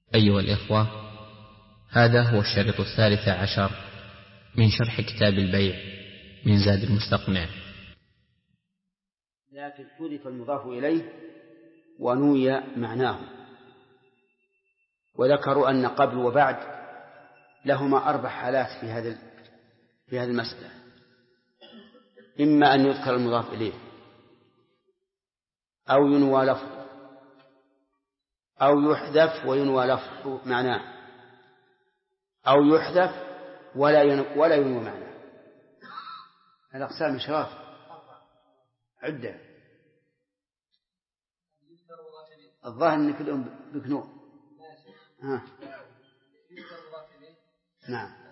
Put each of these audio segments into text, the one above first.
أيها الإخوة، هذا هو الشريط 13 من شرح كتاب البيع من زاد المستقنع. لكن حذف المضاف إليه ونوي معناه. وذكروا أن قبل وبعد لهما 4 حالات في هذه المسألة: إما أن يذكر المضاف إليه، أو ينوى لفظه، أو يحذف وينوى لفظه معناه، أو يحذف ولا ينوى معناه. الأقسام شراف عدة. الظاهر أن كلهم بكنوع. نعم.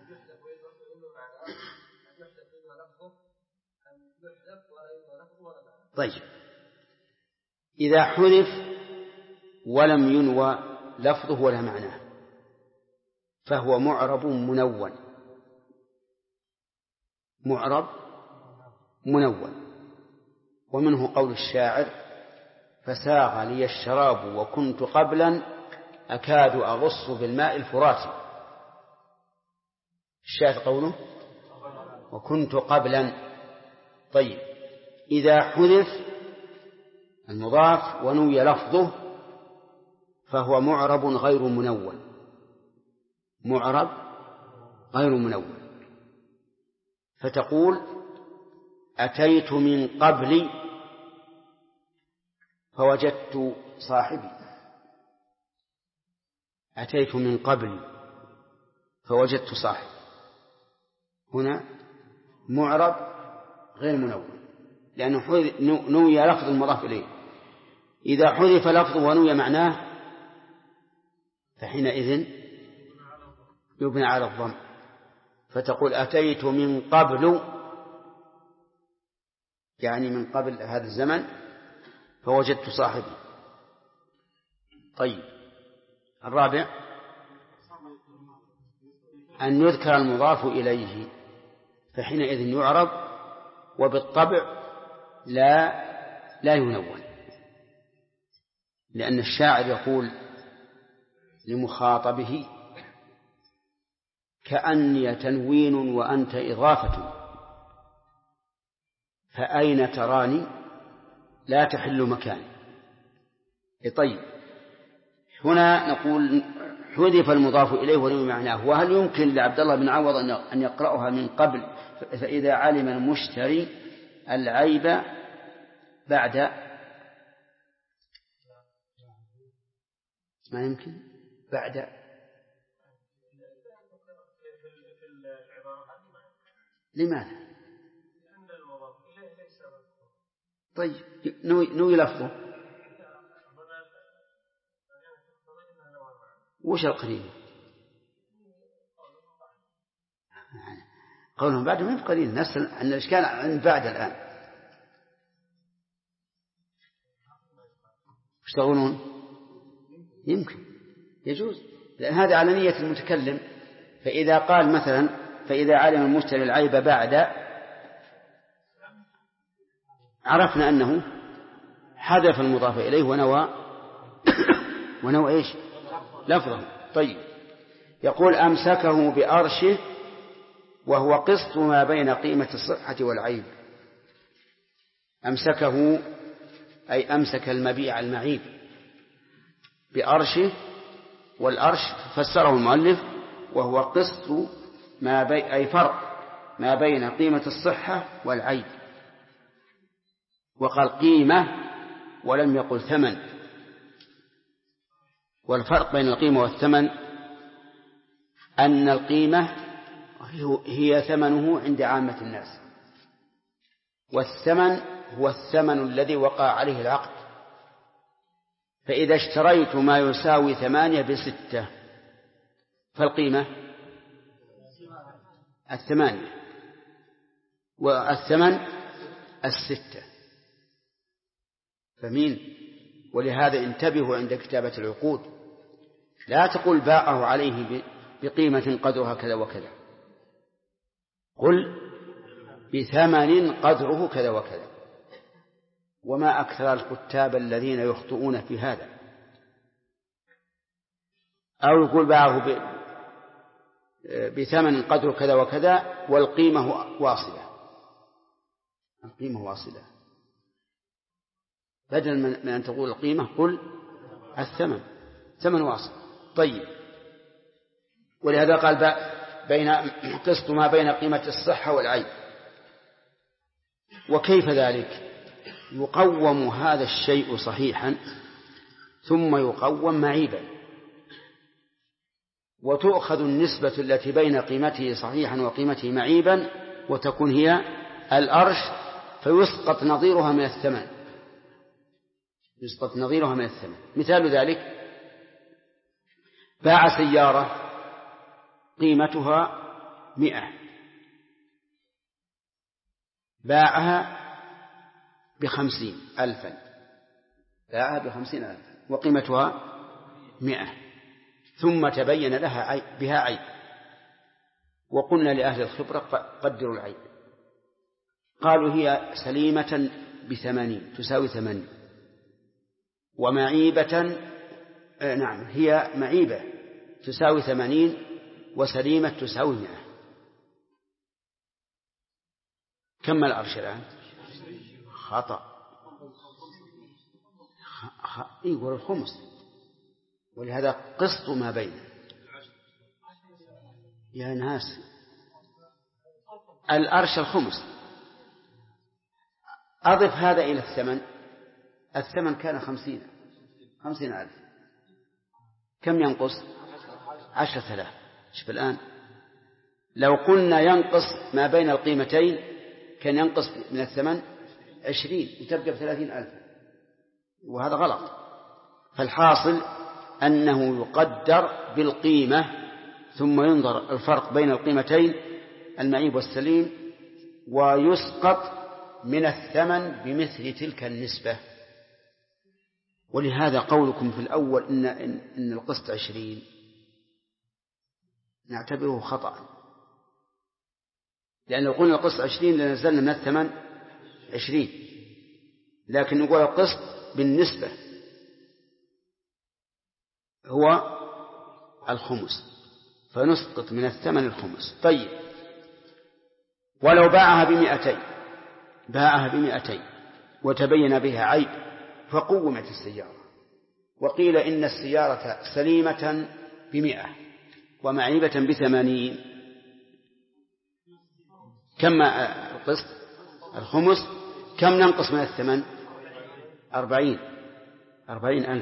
طيب، إذا حذف ولم ينوى لفظه ولا معناه فهو معرب منون. معرب منون. ومنه قول الشاعر: فساغ لي الشراب وكنت قبلا أكاد أغص بالماء الفرات. الشاعر قوله وكنت قبلا. طيب، إذا حذف المضاف ونوي لفظه فهو معرب غير منون. معرب غير منون. فتقول: أتيت من قبل فوجدت صاحبي. أتيت من قبل فوجدت صاحبي. هنا معرب غير منون لأنه نوي لفظ المضاف إليه. إذا حذف لفظه ونوي معناه فحينئذ يبنى على الضم. فتقول: أتيت من قبل، يعني من قبل هذا الزمن، فوجدت صاحبي. طيب، الرابع أن يذكر المضاف إليه فحينئذ يعرب، وبالطبع لا ينون، لأن الشاعر يقول لمخاطبه: كأني تنوين وأنت إضافة، فأين تراني لا تحل مكاني. طيب، هنا نقول حذف المضاف إليه ونوي معناه. وهل يمكن لعبد الله بن عوض أن يقرأها من قبل: فإذا علم المشتري العيب بعد؟ ما يمكن بعد. لماذا؟ طيب، نوي لفظه. وش القرين؟ قولهم بعد ما يبقرين نفس أن الإشكال عند بعد الآن. وش تقولون؟ يمكن يجوز، لأن هذا على نية المتكلم. فإذا قال مثلا: فإذا علم المشتري العيب بعد، عرفنا أنه حذف المضاف إليه ونوى إيش؟ لفظه. طيب، يقول: أمسكه بأرشه وهو قسط ما بين قيمة الصحة والعيب. أمسكه أي أمسك المبيع المعيب بأرشه، والأرش فسره المؤلف وهو قسط أي فرق ما بين قيمة الصحة والعيب. وقال قيمة ولم يقل ثمن. والفرق بين القيمة والثمن أن القيمة هي ثمنه عند عامة الناس، والثمن هو الثمن الذي وقع عليه العقد. فإذا اشتريت ما يساوي 8 ب6 فالقيمة 8 والثمن 6. فمين؟ ولهذا انتبهوا عند كتابة العقود، لا تقول باعه عليه بقيمة قدرها كذا وكذا، قل بثمن قدره كذا وكذا. وما أكثر الكتاب الذين يخطئون في هذا. أو يقول باعه بثمن قدر كذا وكذا والقيمة واصلة، القيمة واصلة، بدل من أن تقول القيمة قل الثمن، ثمن واصل. طيب، ولهذا قال بين قسط ما بين قيمة الصحة والعيب. وكيف ذلك؟ يقوم هذا الشيء صحيحا ثم يقوم معيبا، وتؤخذ النسبة التي بين قيمته صحيحا وقيمته معيبا وتكون هي الأرش، فيسقط نظيرها من الثمن، يسقط نظيرها من الثمن. مثال ذلك: باع سيارة قيمتها 100، باعها ب50,000، باعها ب50,000 وقيمتها 100، ثم تبين لها بها عيب، وقلنا لأهل الخبرة قدروا العيب، قالوا هي سليمة ب80 تساوي 80، ومعيبة نعم هي معيبة تساوي 80 وسليمة تساوي 100. كم الأرش الآن؟ خطأ، يقول الخمس، ولهذا قسط ما بينه. يا ناس، الأرش الخمس، أضف هذا إلى الثمن، الثمن كان 50,000، كم ينقص؟ 10,000. شوف الآن، لو قلنا ينقص ما بين القيمتين كان ينقص من الثمن 20 وتبقى ب30,000، وهذا غلط. فالحاصل أنه يقدر بالقيمة ثم ينظر الفرق بين القيمتين المعيب والسليم، ويسقط من الثمن بمثل تلك النسبة. ولهذا قولكم في الأول إن القسط 20 نعتبره خطأ، لأن لو قلنا القسط 20 لنزلنا من الثمن 20، لكن نقول القسط بالنسبة هو الخمس، فنسقط من الثمن الخمس. طيب، ولو باعها ب200 وتبين بها عيب فقومت السيارة، وقيل إن السيارة سليمة ب100 ومعيبة ب80، كم القسط؟ الخمس. كم ننقص من الثمن؟ 40,000.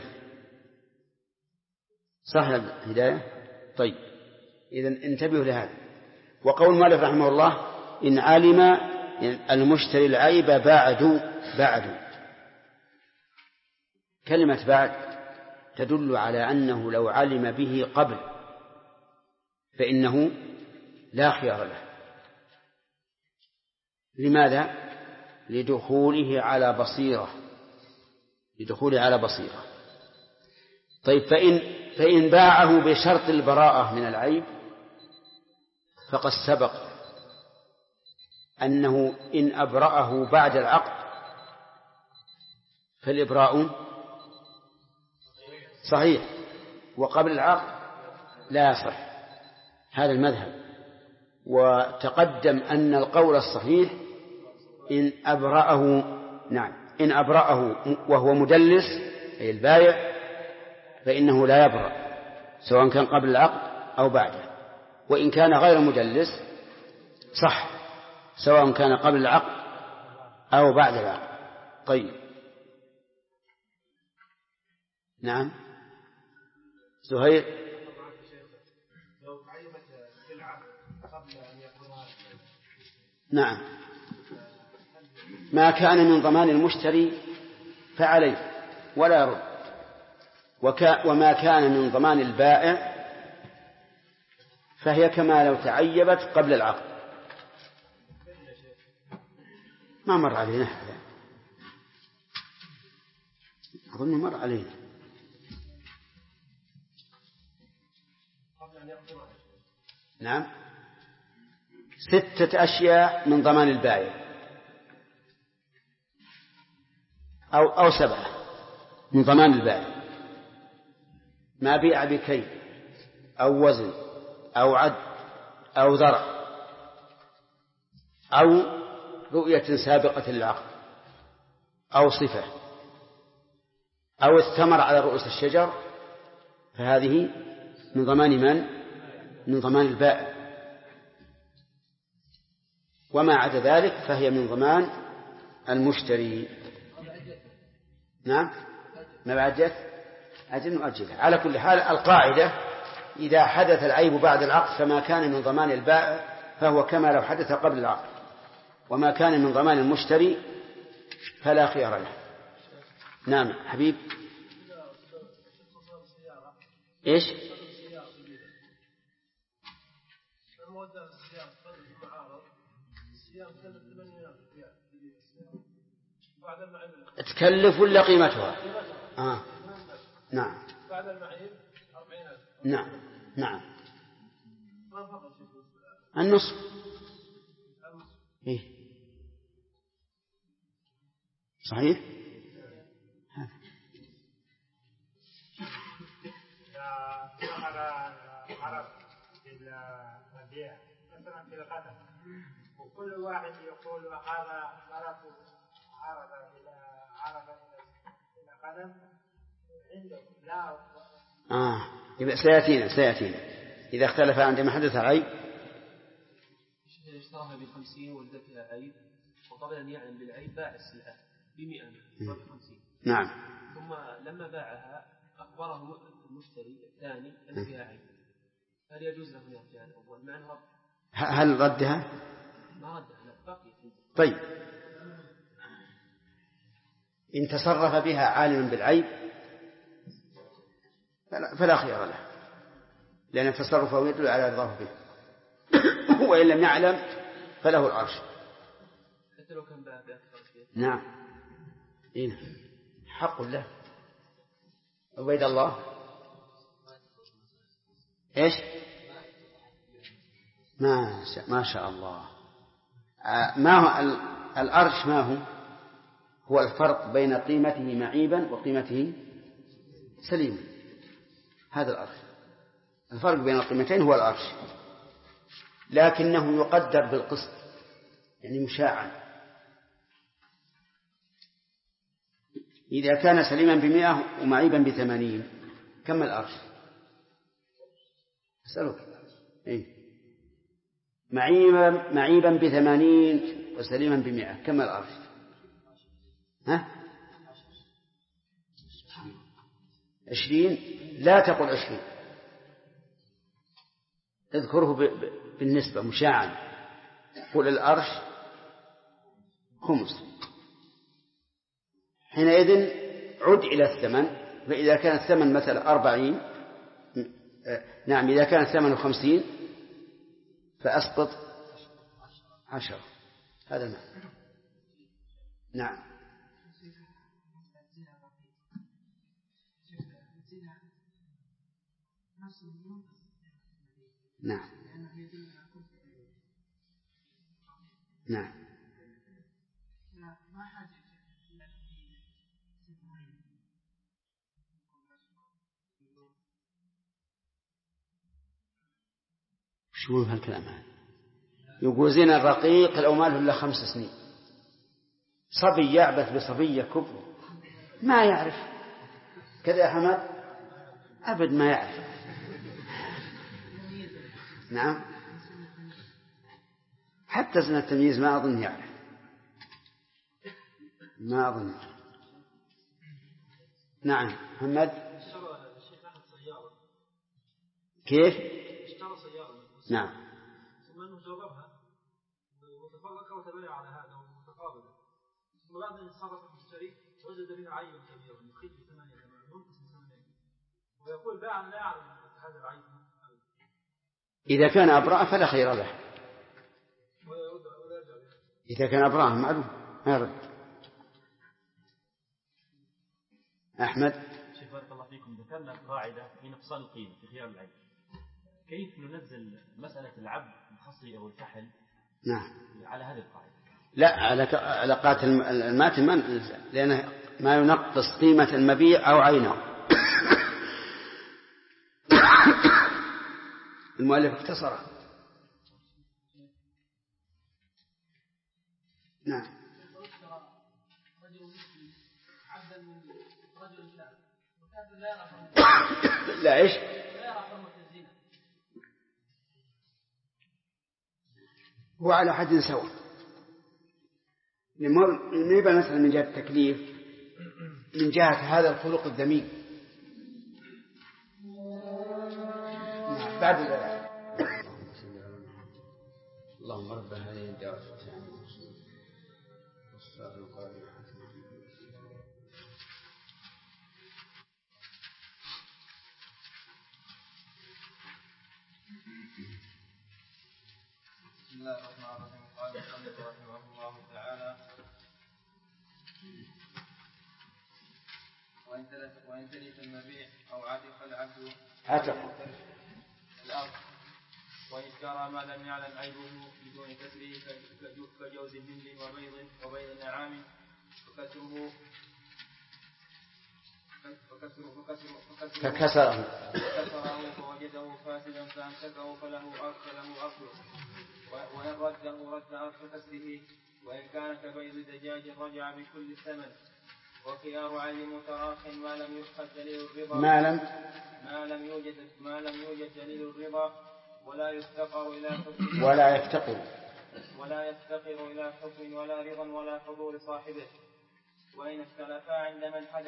صح الهداية؟ طيب، إذن انتبهوا لهذا. وقول مالك رحمه الله: إن علم المشتري العيب بعد. كلمة بعد تدل على أنه لو علم به قبل فإنه لا خيار له. لماذا؟ لدخوله على بصيرة. طيب، فإن باعه بشرط البراءة من العيب فقد سبق أنه إن أبرأه بعد العقد فالإبراء صحيح، وقبل العقد لا يصح. هذا المذهب. وتقدم أن القول الصحيح إن أبرأه وهو مدلس أي البائع فإنه لا يبرأ، سواء كان قبل العقد أو بعده. وإن كان غير مدلس صح، سواء كان قبل العقد أو بعد العقد. طيب، نعم زهير. نعم، ما كان من ضمان المشتري فعليه ولا يرد، وما كان من ضمان البائع فهي كما لو تعيبت قبل العقد. ما مر علينا هذا، أظن مر علينا. نعم، 6 أشياء من ضمان البائع أو 7 من ضمان البائع: ما بيع بكيل أو وزن أو عد أو ذرع أو رؤية سابقة للعقد أو صفة أو الثمر على رؤوس الشجر، فهذه من ضمان من؟ من ضمان البائع. وما عدا ذلك فهي من ضمان المشتري. نعم، ما بعد أجل نؤجلها. على كل حال القاعدة إذا حدث العيب بعد العقد فما كان من ضمان البائع فهو كما لو حدث قبل العقد، وما كان من ضمان المشتري فلا خيار له. نعم حبيب. إيش؟ تكلف ولا قيمتها؟ نعم. بعد المعيب 40,000. نعم نعم. النصف. إيه صحيح. عرف في البيع مثلا في القدم، وكل واحد يقول هذا عرض إلى قدم عنده لا. يبقى سيأتينا إذا اختلف عندما حدث عيب. اشتراها ب50 ولد فيها عيب، وقبل أن يعلم بالعيب باع السلعة ب100 ب50. نعم. ثم لما باعها أخبره المشتري الثاني أن فيها عيب، هل يجوز له أن يرجع الأول مع الرد؟ هل ردها؟ ما ردها، لا باقي. طيب إن تصرف بها عالما بالعيب فلا خيار له، لأن تصرفه يدل على رضاه به. وإن لم يعلم فله العرش حتى لو كان باع بأكثر شيء. نعم إيه حق له. عبيد الله. إيش؟ ما شاء الله. ما هو الأرش؟ ما هو الفرق بين قيمته معيبا وقيمته سليما. هذا الأرش. الفرق بين القيمتين هو الأرش، لكنه يقدر بالقسط، يعني مشاعا. إذا كان سليما ب100 ومعيبا ب80 كم الأرش؟ أسألك. إيه؟ معيبا ب80 وسليما ب100 كم الأرش؟ 20. لا تقل 20، اذكره بالنسبة مشاعا. قل الأرش 5. حينئذ عد إلى الثمن، فإذا كان الثمن مثلا 40، نعم إذا كان الثمن 50 فأسقط 10. هذا المعنى. نعم. نعم نعم. شو هالكلام هذا؟ يقول زين الرقيق لو ما له إلا 5 سنين. صبي يعبث بصبية كبر ما يعرف كذا يا حمد؟ أبد ما يعرف. نعم. حتى سنة التمييز ما أظن يعرف، ما أظن. نعم محمد. كيف؟ اشترى سيارة. نعم. ثم أنه جربها وتفرق وتبايع على هذا ومتقابلا، ثم بعد أن يتصرف المشتري وجد بها عيب كبير يخيل ب8 ينقص ب8، ويقول باعا لا يعلم هذا العيب. إذا كان أبرأ فلا خير له. إذا كان أبرأ معلوم ما يرد. أحمد. شيخ بارك الله فيكم، ذكرنا قاعدة في نقصان القيمة في خيار العيب، كيف ننزل مسألة العبد الخصي أو الفحل نعم على هذه القاعدة؟ لا، على قاتل الماتن لأنه ما ينقص قيمة المبيع أو عينه. المؤلف اختصره. نعم. لا إيش؟ هو على حد سواء. نبقى مثلا من جهة التكليف، من جهة هذا الخلق الذميم. بعد ذلك اللهم رب هذه الدعوة والصلاة القائمة. بسم الله الرحمن الرحيم. قال المصنف رحمه الله تعالى: وإن تلف المبيع أو عتق العبد الأرض وإن اشترى ما لم يعلم عيبه بدون كسره كجوز الهند وبيض النعام فكسره فوجده فاسدا فأمسكه فله أصله، وإن رده رد أصل كسره، وإن كان كبيض دجاج رجع بكل الثمن. وخيار عين متراخ ما لم يؤخذ دليل الرضا ما لم يوجد دليل الرضا ولا يفتقر إلى حكم ولا رضا ولا حضور صاحبه. وإن اختلفا عند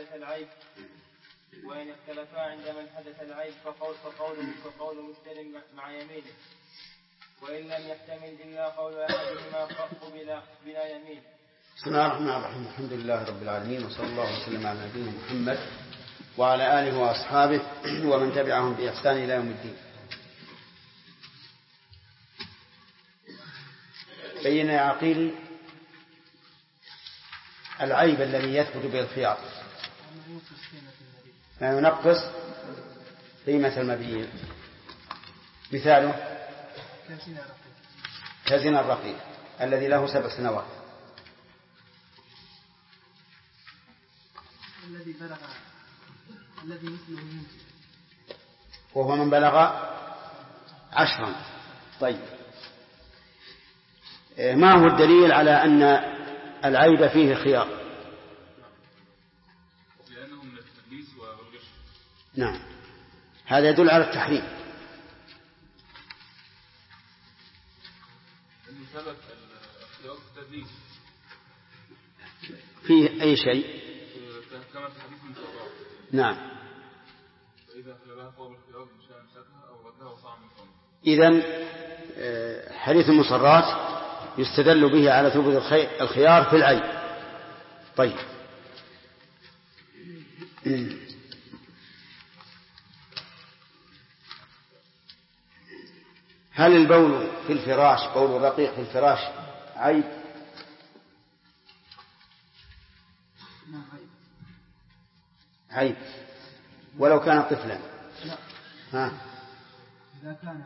من حدث العيب فقول مشتر مع يمينه، وإن لم يحتمل إلا قول أحدهما قبل بلا يمين. بسم الله الرحمن الرحيم. الحمد لله رب العالمين، وصلى الله وسلم على نبينا محمد وعلى آله وأصحابه ومن تبعهم بإحسان إلى يوم الدين. بين يا عقيل العيب الذي يثبت به الخيار، ما ينقص قيمة المبيع. مثاله كزنا الرقيق الذي له 7 سنوات، الذي مثله وهو من بلغ 10. طيب، ما هو الدليل على أن العيب فيه خيار؟ لأنه من التدليس والغش. نعم، هذا يدل على التحريم. إن ثبت الخيار في التدليس فيه أي شيء كما في حديث المصرات. نعم. فإذا خلالها قوم الخيار إن شاء أمسكها أو ردها وصاع من قوم. إذن حديث المصرات يستدل به على ثبوت الخيار في العيب. طيب، هل البول في الفراش، بول الرقيق في الفراش، عيب؟ عيب ولو كان طفلا. لا. ها. إذا كان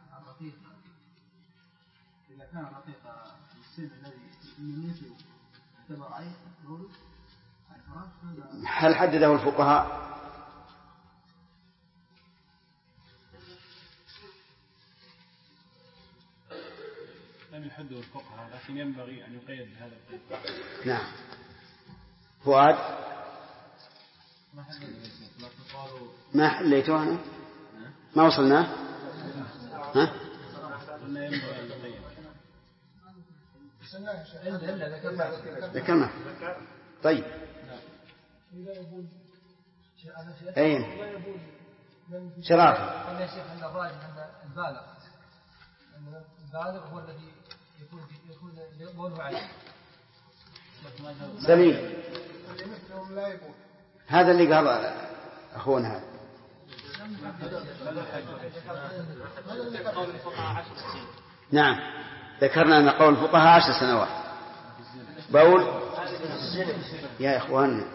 الرقيق السن الذي يميته يعتبر عيب، هل حدده الفقهاء؟ لم يحدده الفقهاء، لكن ينبغي أن يقيد بهذا القيد. نعم. فؤاد ما حليته أنا؟ ما وصلنا؟ ها؟ ذكرنا. طيب، أين شرافة؟ قال يا شيخ أن الراجح أن البالغ هو الذي يكون بوله عليه. سليم، هذا اللي قال أخونا هذا. نعم، ذكرنا أن قول الفقهاء 10 سنوات. بول يا إخواننا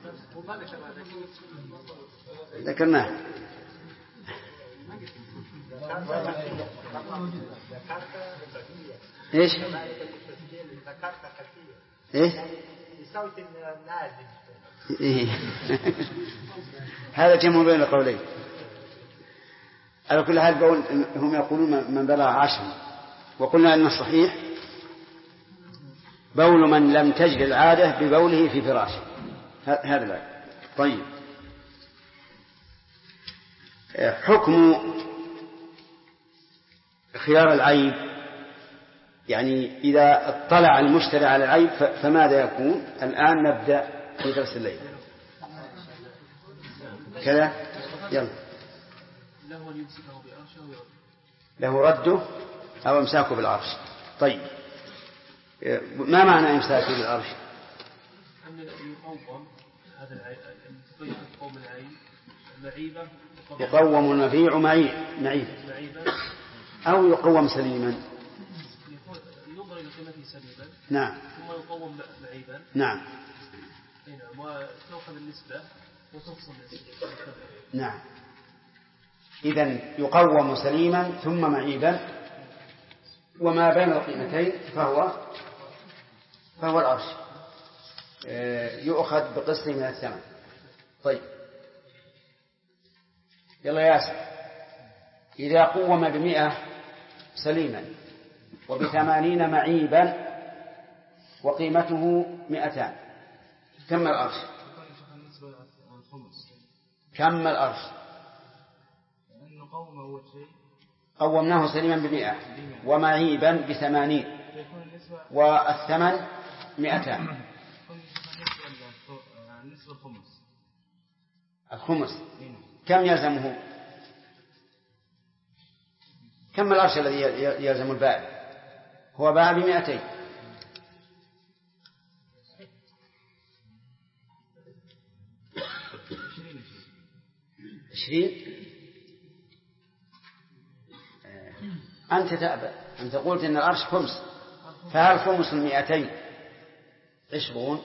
ذكرناه. إيش؟ إيش؟ إيه. هذا جمع بين القولين. على كل حال هم يقولون من بلغ 10، وقلنا أن الصحيح بول من لم تجري العادة ببوله في فراشه. هذا لا. طيب، حكم خيار العيب، يعني إذا اطلع المشتري على العيب فماذا يكون؟ الآن نبدأ في درس الليل كذا. يلا. له رده أو امساكه بالعرش. طيب، ما معنى امساكه بالعرش؟ يقوم المبيع معيبا أو يقوم سليما. ينظر إلى قيمته سليما. نعم. ثم يقوم معيبا. نعم. وتأخذ النسبة وتفصل النسبة. نعم. إذن يقوم سليما ثم معيبا، وما بين القيمتين فهو العرش، يؤخذ بقسط من الثمن. طيب، يلا ياسر. إذا قوم ب100 سليما وب80 معيبا وقيمته 200، كم العرش؟ كم العرش؟ قومناه سليما ب100 ومعيبا ب80 والثمن 200. الخمس كم يلزمه؟ كم العرش الذي يلزم البائع؟ هو باع ب200. أنت تأبى، أنت قلت إن العرش خمس، فهل خمس 200 20؟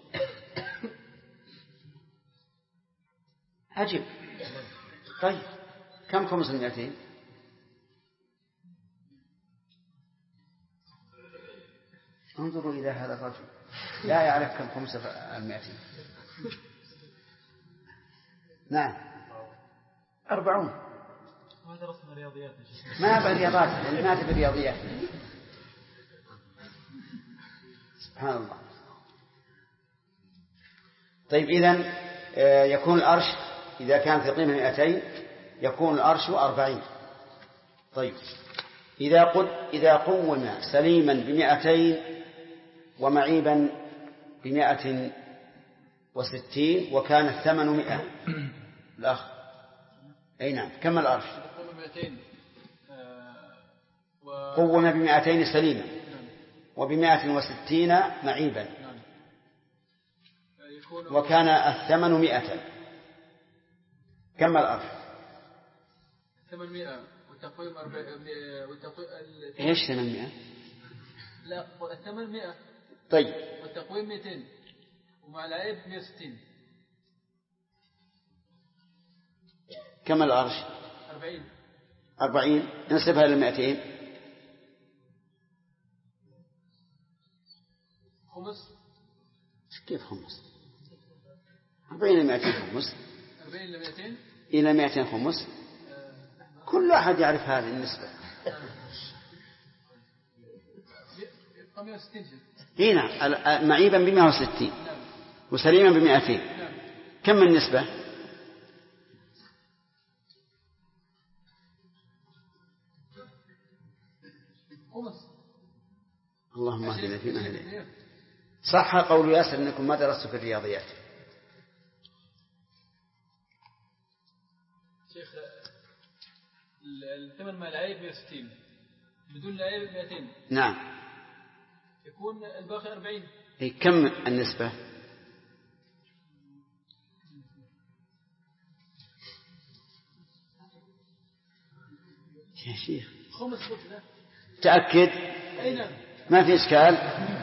عجيب. طيب، كم خمس 200؟ انظروا إلى هذا الرجل لا يعرف كم خمس 200. نعم، 40. ما درسنا رياضيات. ما بالرياضات، ما تبي رياضيات. سبحان الله. طيب، إذن يكون الأرش إذا كان في قيمة 200 يكون الأرش 40. طيب، إذا قوم سليما ب200 ومعيبا ب160 وكان الثمن 100، الأخ أي نعم، كم الأرش؟ قوم ب200 سليما وب160 معيبا وكان الثمن 100، كم الأرش؟ الثمن 100 والتقويم 40. إيش 800؟ لا، الثمن 100. طيب، والتقويم 200 ومع العيب 160. كم الأرش؟ 40. نسبها إلى 200. خمس. كيف خمس؟ 40 إلى 200 خمس. 40 إلى 200 إلى 200 خمس. كل أحد يعرف هذه النسبة. 160. هنا معيبا ب160 وسليما ب200، كم النسبة؟ اللهم اهدنا فيما هديت. صح قول ياسر انكم ما درستوا في الرياضيات. شيخ، الثمن مع العيب 160 بدون العيب 200. نعم، يكون الباقي 40. كم النسبة؟ يا شيخ خمس بطلة. تأكد؟ أي نعم، ما في إشكال.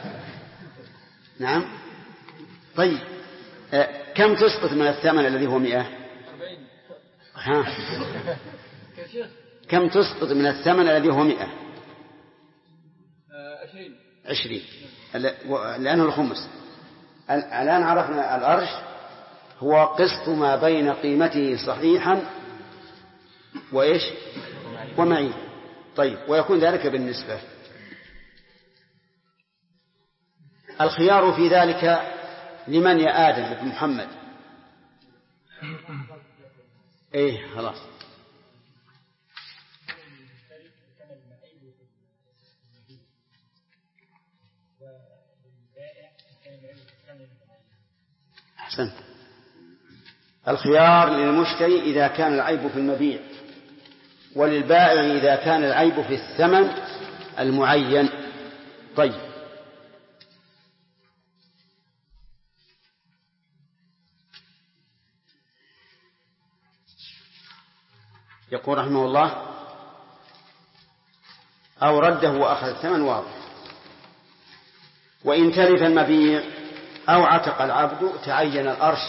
نعم. طيب، كم تسقط من الثمن الذي هو 100؟ 40. ها، كم تسقط من الثمن الذي هو 100؟ 20 لأنه الخمس. الآن عرفنا الأرش هو قسط ما بين قيمته صحيحا وإيش ومعيب. طيب، ويكون ذلك بالنسبة. الخيار في ذلك لمن يا آدم بن محمد؟ إيه خلاص. أحسن. الخيار للمشتري إذا كان العيب في المبيع، وللبائع إذا كان العيب في الثمن المعين. طيب، يقول رحمه الله: أو رده وأخذ الثمن واضح. وإن تلف المبيع أو عتق العبد تعين الأرش.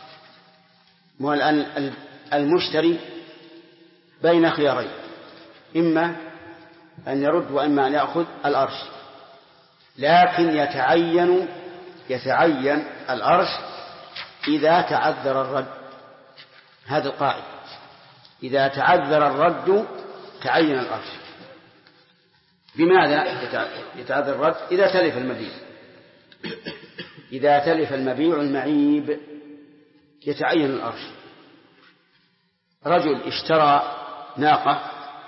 المشتري بين خيارين، إما أن يرد وإما أن يأخذ الأرش، لكن يتعين الأرش إذا تعذر الرد. هذا القاعدة: إذا تعذر الرد تعين الأرش. بماذا يتعذر الرد؟ إذا تلف المبيع. إذا تلف المبيع المعيب يتعين الأرش. رجل اشترى ناقة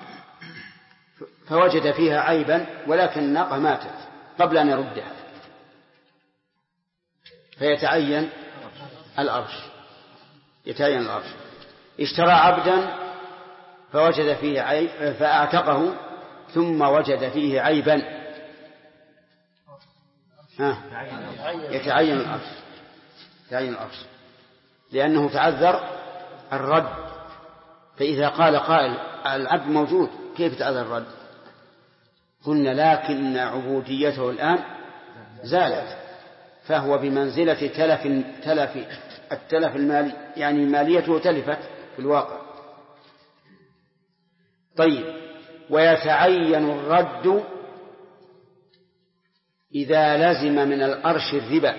فوجد فيها عيبا، ولكن الناقة ماتت قبل أن يردها، فيتعين الأرش. يتعين الأرش. اشترى عبدا فوجد فيه عيب فأعتقه ثم وجد فيه عيبا، يتعين الأرش. يتعين الأرش لأنه تعذر الرد. فإذا قال قائل: العبد موجود، كيف تعذر الرد؟ قلنا: لكن عبوديته الآن زالت، فهو بمنزلة التلف المالي، يعني ماليته تلفت في الواقع. طيب، ويتعين الرد إذا لزم من الأرش الربا.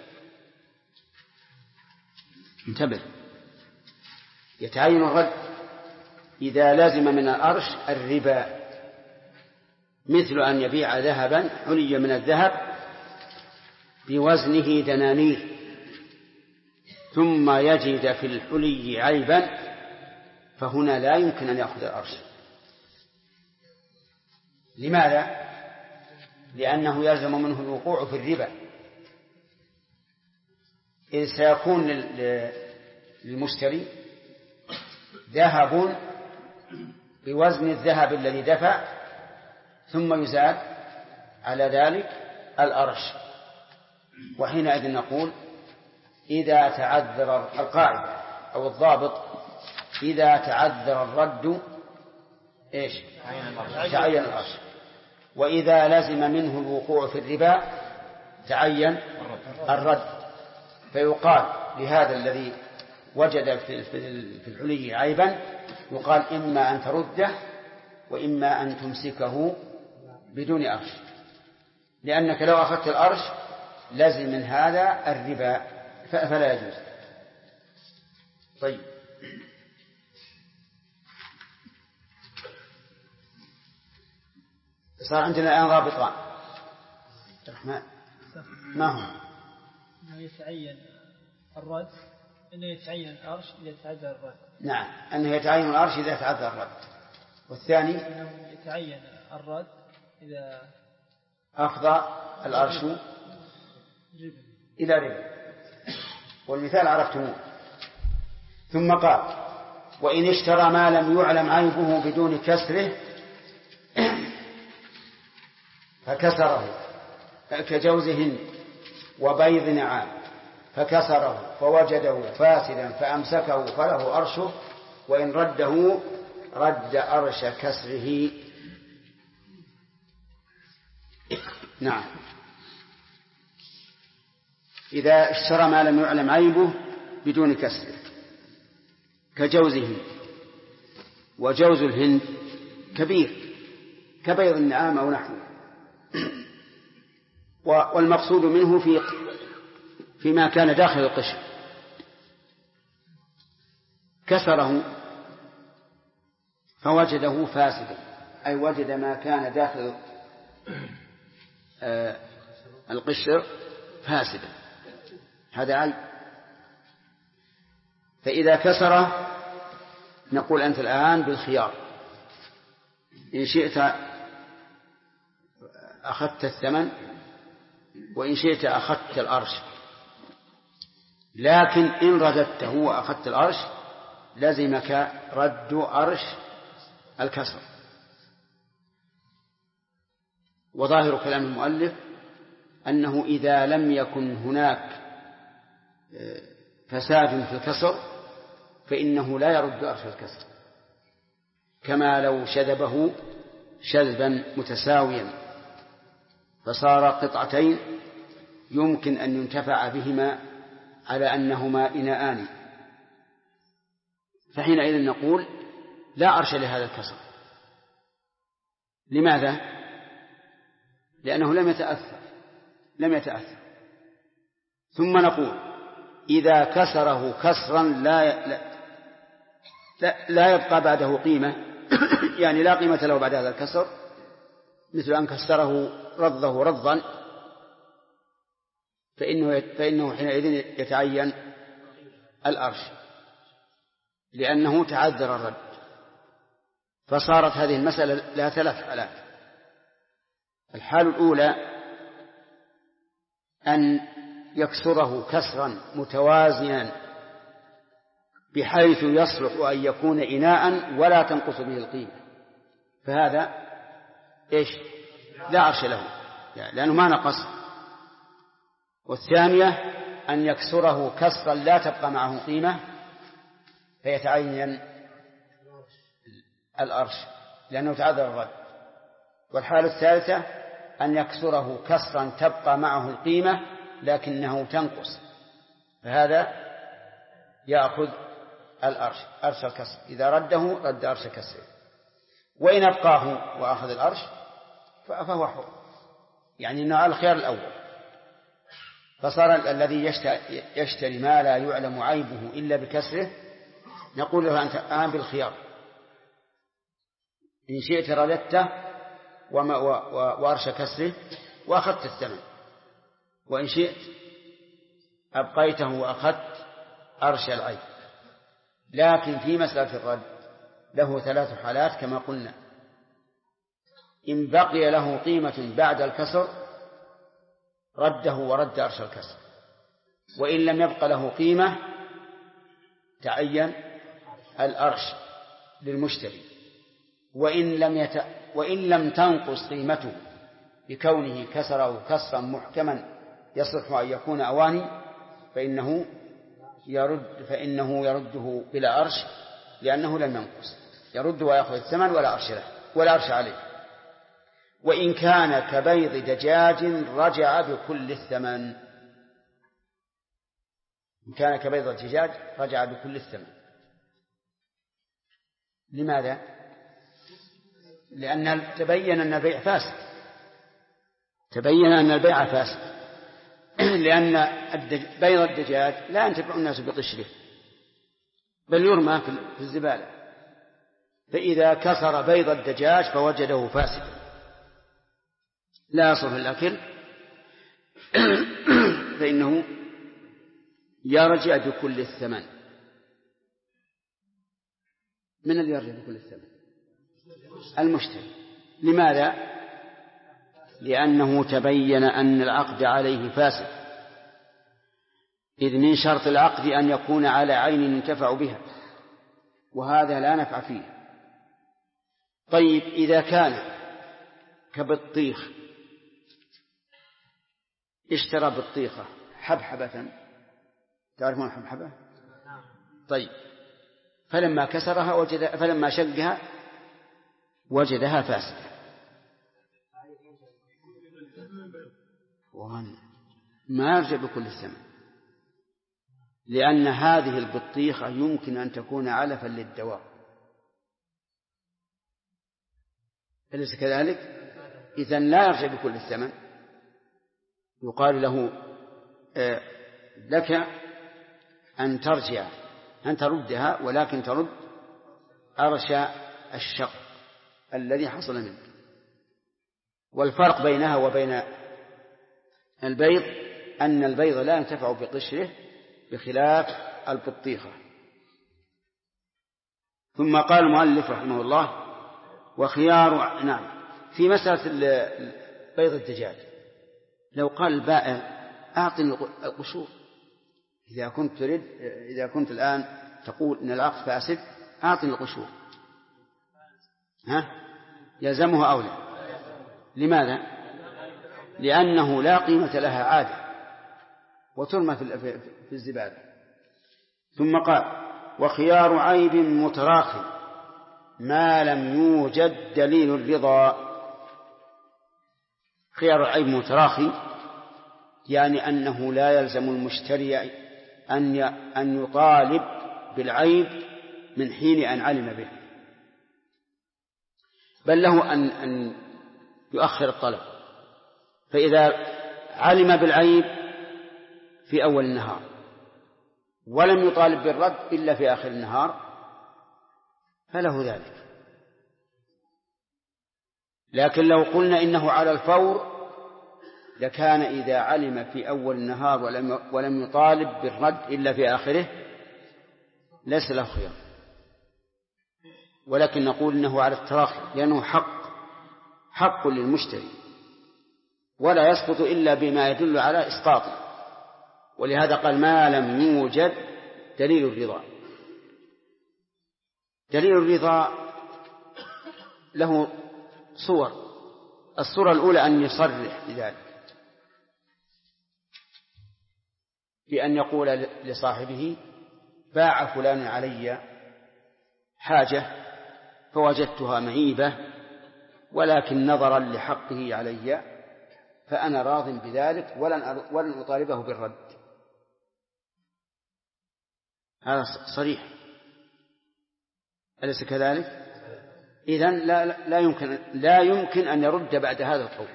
انتبه، يتعين الرد إذا لزم من الأرش الربا، مثل أن يبيع ذهبا حلي من الذهب بوزنه دنانير ثم يجد في الحلي عيبا، فهنا لا يمكن أن يأخذ الأرش. لماذا؟ لأنه يلزم منه الوقوع في الربا، إذ سيكون للمشتري ذهب بوزن الذهب الذي دفع، ثم يزاد على ذلك الأرش. وحينئذ نقول: إذا تعذر القاعدة أو الضابط: إذا تعذر الرد إيش؟ تعين الأرش. وإذا لزم منه الوقوع في الربا تعين الرد. فيقال لهذا الذي وجد في الحلي عيبا، يقال: إما أن ترده وإما أن تمسكه بدون أرش، لأنك لو أخذت الأرش لازم من هذا الربا، فلا يجوز. طيب، صار عندنا الآن ضابطان. الرحمن ما هو؟ أنه يتعين الرد، أنه يتعين الأرش إذا تعذر الرد. نعم، أنه يتعين الأرش إذا تعذر الرد. والثاني أنه يتعين الرد إذا أفضى الأرش إلى ربا. والمثال عرفتموه. ثم قال: وإن اشترى ما لم يعلم عيبه بدون كسره فكسره، كجوز هند وبيض نعام، فكسره فوجده فاسدا فأمسكه فله أرشه، وإن رده رد أرش كسره. نعم، إذا اشترى ما لم يعلم عيبه بدون كسره كجوز هند، وجوز الهند كبير كبيض النعام أو نحوه، والمقصود منه فيما كان داخل القشر. كسره فوجده فاسدا، أي وجد ما كان داخل القشر فاسدا، هذا عيب. فإذا كسره نقول أنت الآن بالخيار، إن شئت أخذت الثمن وإن شئت أخذت الأرش، لكن إن رددته وأخذت الأرش لزمك رد أرش الكسر. وظاهر كلام المؤلف أنه إذا لم يكن هناك فساد في الكسر فإنه لا يرد أرش الكسر، كما لو شذبه شذبا متساويا فصار قطعتين يمكن أن ينتفع بهما على أنهما إناءان، فحينئذ نقول لا أرش لهذا الكسر. لماذا؟ لأنه لم يتأثر. ثم نقول إذا كسره كسرا لا يبقى بعده قيمة يعني لا قيمة له بعد هذا الكسر، مثل أن كسره رضه رضا، فإنه حينئذ يتعين الأرش لأنه تعذر الرد. فصارت هذه المسألة لها 3 حالات. الحال الأولى أن يكسره كسرا متوازنا بحيث يصلح أن يكون إناء ولا تنقص به القيمة، فهذا لا عرش له لأنه ما نقص. والثانية أن يكسره كسرا لا تبقى معه قيمة فيتعين الأرش لأنه تعذر الرد. والحالة الثالثة أن يكسره كسرا تبقى معه القيمة لكنه تنقص، فهذا يأخذ الأرش أرش الكسر، إذا رده رد أرش كسره. وإن أبقاه وأخذ الأرش فهو حر، يعني إنه على الخيار الأول. فصار الذي يشتري ما لا يعلم عيبه إلا بكسره نقول له أنت الآن بالخيار، إن شئت رددته وأرش كسره وأخذت الثمن، وإن شئت أبقيته وأخذت أرش العيب. لكن في مسألة الرد له 3 حالات كما قلنا: إن بقي له قيمة بعد الكسر رده ورد أرش الكسر، وإن لم يبق له قيمة تعين الأرش للمشتري، وإن لم تنقص قيمته بكونه كسره كسرا محكما يصلح أن يكون أواني فإنه يرده بلا أرش لأنه لم ينقص، يرد ويأخذ الثمن ولا أرش عليه. وإن كان كبيض دجاج رجع بكل الثمن، إن كان كبيض الدجاج رجع بكل الثمن. لماذا؟ لأن تبين أن البيع فاسد، لأن بيض الدجاج لا ينتفع الناس بقشره بل يرمى في الزبالة، فإذا كسر بيض الدجاج فوجده فاسدا لا يصلح الأكل فإنه يرجع بكل الثمن. من الذي يرجع بكل الثمن؟ المشتري. لماذا؟ لأنه تبين أن العقد عليه فاسد، إذ من شرط العقد أن يكون على عين ينتفع بها، وهذا لا نفع فيه. طيب إذا كان كبطيخ اشترى بطيخة حبحبة، تعرفون حبحبة؟ طيب فلما كسرها فلما شقها وجدها فاسدة، ما يرجع بكل الثمن، لأن هذه البطيخة يمكن أن تكون علفا للدواء، أليس كذلك؟ إذن لا يرجع بكل الثمن. يقال له لك أن تردها ولكن ترد أرش الشق الذي حصل منه. والفرق بينها وبين البيض أن البيض لا ينتفع بقشره بخلاف البطيخة. ثم قال المؤلف رحمه الله وخيار. نعم، في مسألة بيض الدجاج لو قال البائع أعطني القشور، إذا كنت الآن تقول إن العقد فاسد أعطني القشور، يلزمه أو لا؟ لماذا؟ لأنه لا قيمة لها عادة وترمى في الزبالة. ثم قال وخيار عيب متراخي ما لم يوجد دليل الرضا. خيار العيب متراخي يعني أنه لا يلزم المشتري أن يطالب بالعيب من حين أن علم به، بل له أن يؤخر الطلب. فإذا علم بالعيب في أول النهار ولم يطالب بالرد إلا في آخر النهار فله ذلك. لكن لو قلنا إنه على الفور لكان إذا علم في أول النهار ولم يطالب بالرد إلا في آخره ليس له خيار، ولكن نقول إنه على التراخي لأنه حق للمشتري ولا يسقط إلا بما يدل على إسقاطه، ولهذا قال ما لم يوجد دليل الرضا. دليل الرضا له صور. الصورة الأولى أن يصرح بذلك بأن يقول لصاحبه باع فلان علي حاجة فوجدتها معيبة ولكن نظرا لحقه علي فأنا راض بذلك ولن أطالبه بالرد. هذا صريح، أليس كذلك؟ إذن لا يمكن أن يرد بعد هذا القول.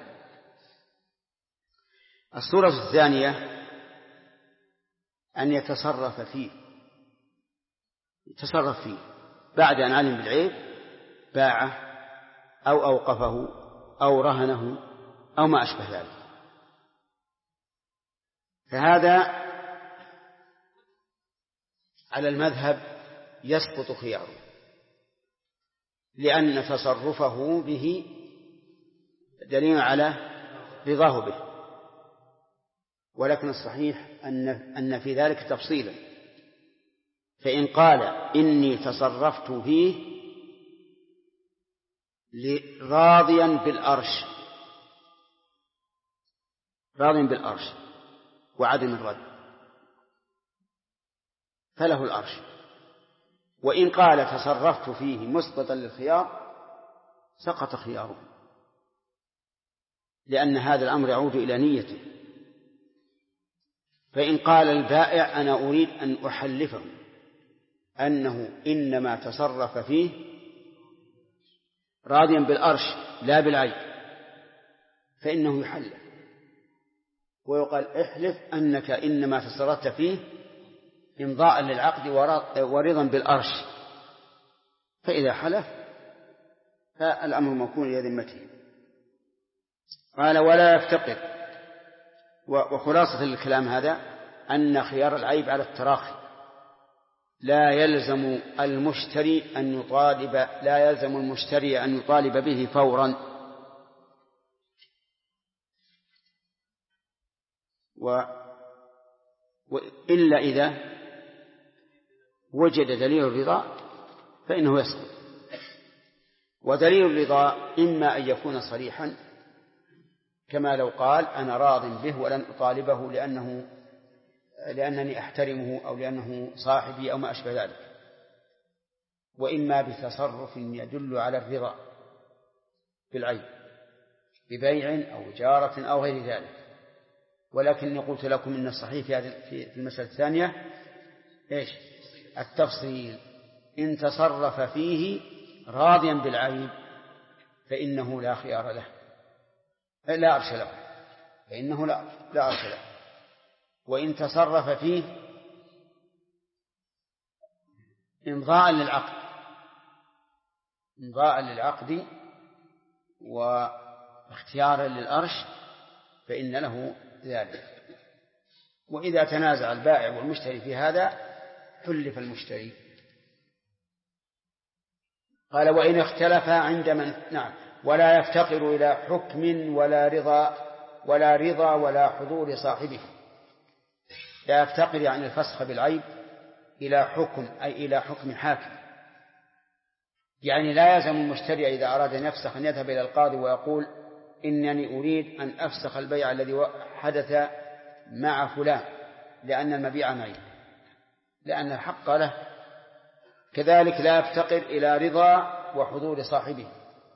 الصورة الثانية أن يتصرف فيه بعد أن علم بالعيب، باعه أو أوقفه أو رهنه أو ما أشبه ذلك، فهذا على المذهب يسقط خياره لأن تصرفه به دليل على رضاه به. ولكن الصحيح أن في ذلك تفصيلا، فإن قال إني تصرفت فيه راضيا بالأرش وعدم الرد فله الأرش، وإن قال تصرفت فيه مسقطا للخيار سقط خياره، لأن هذا الأمر يعود إلى نيته. فإن قال البائع أنا أريد أن أحلفه أنه إنما تصرف فيه راضيا بالأرش لا بالعيب فإنه يحلف ويقال احلف أنك إنما تصرفت فيه إمضاء للعقد ورضا بالأرش، فإذا حلف فالأمر موكول إلى ذمته. قال ولا يفتقر. وخلاصة الكلام هذا أن خيار العيب على التراخي لا يلزم المشتري أن يطالب به فورا، إلا إذا وجد دليل الرضا فإنه يسقط. ودليل الرضا إما أن يكون صريحا كما لو قال أنا راض به ولن أطالبه لأنني أحترمه أو لأنه صاحبي أو ما أشبه ذلك، وإما بتصرف يدل على الرضا بالعيب ببيع أو إجارة أو غير ذلك. ولكني قلت لكم إن الصحيح في المسألة الثانية إيش؟ التفصيل. إن تصرف فيه راضيا بالعيب فإنه لا خيار له، لا أرش له، فإنه لا أرش له. وإن تصرف فيه إمضاء للعقد إمضاء للعقد واختيارا للأرش فإن له ذلك. وإذا تنازع البائع والمشتري في هذا حلف المشتري. قال وإن اختلف عند من ولا يفتقر إلى حكم ولا رضا ولا حضور صاحبه. لا يفتقر يعني الفسخ بالعيب إلى حكم، أي إلى حكم حاكم. يعني لا يلزم المشتري إذا أراد أن يفسخ أن يذهب إلى القاضي ويقول إنني أريد أن أفسخ البيع الذي حدث مع فلان لأن المبيع معي، لأن الحق له. كذلك لا يفتقر إلى رضا وحضور صاحبه.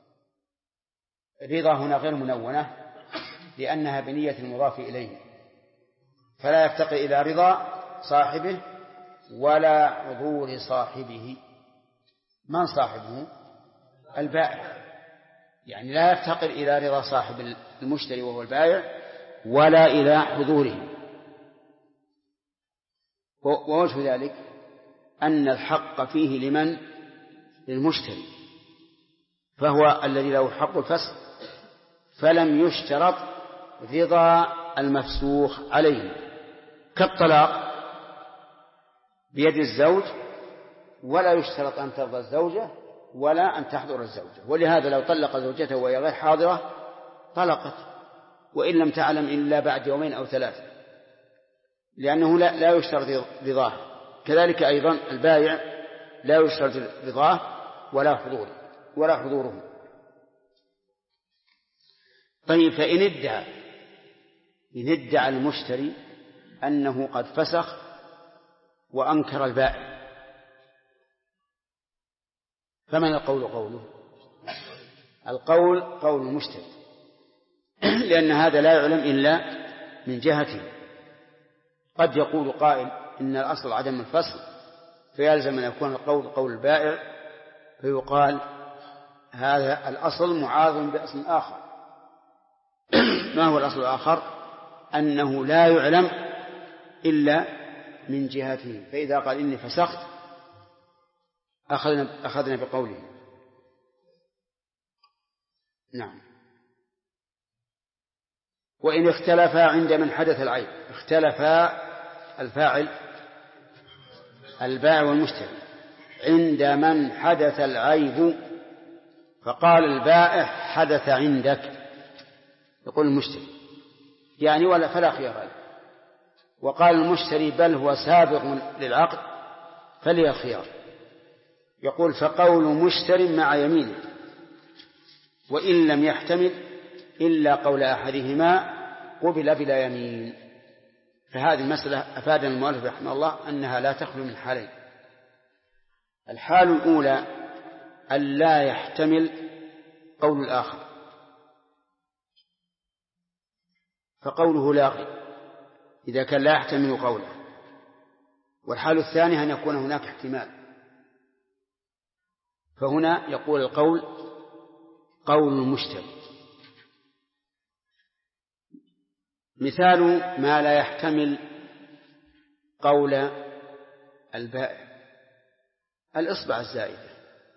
رضا هنا غير منونة لأنها بنية المضاف إليه، فلا يفتقر إلى رضا صاحبه ولا حضور صاحبه. من صاحبه؟ البائع. يعني لا يفتقر إلى رضا صاحب المشتري وهو البائع ولا إلى حضوره. ووجه ذلك أن الحق فيه لمن؟ للمشتري، فهو الذي له حق الفسخ، فلم يشترط رضا المفسوخ عليه. كالطلاق بيد الزوج ولا يشترط أن ترضى الزوجة ولا أن تحضر الزوجة، ولهذا لو طلق زوجته وهي غير حاضرة طلقت وإن لم تعلم إلا بعد يومين أو 3، لأنه لا يشترط رضاه. كذلك أيضا البائع لا يشترط رضاه ولا حضوره. طيب، فإن ادعى المشتري أنه قد فسخ وأنكر البائع، فمن القول؟ القول قول المشتري، لأن هذا لا يعلم إلا من جهته. قد يقول قائل إن الأصل عدم الفصل، فيلزم أن يكون القول قول البائع، فيقال هذا الأصل معارض بأصل آخر. ما هو الأصل الآخر؟ أنه لا يعلم إلا من جهته، فإذا قال إني فسخت أخذنا بقوله. نعم. وإن اختلفا عند من حدث العيب، اختلفا الفاعل البائع والمشتري عند من حدث العيب، فقال البائع حدث عندك، يقول المشتري يعني ولا فلا خيار له، وقال المشتري بل هو سابق للعقد فلي الخيار، يقول فقول مشتري مع يمينه، وإن لم يحتمل إلا قول أحدهما قبل بلا يمين. فهذه المسألة أفادنا المؤلف رحمه الله أنها لا تخلو من حالين. الحال الأولى أن لا يحتمل قول الآخر، فقوله لاغي إذا كان لا يحتمل قوله. والحال الثاني أن يكون هناك احتمال، فهنا يقول القول قول المشتري. مثال ما لا يحتمل قول البائع الإصبع الزائدة.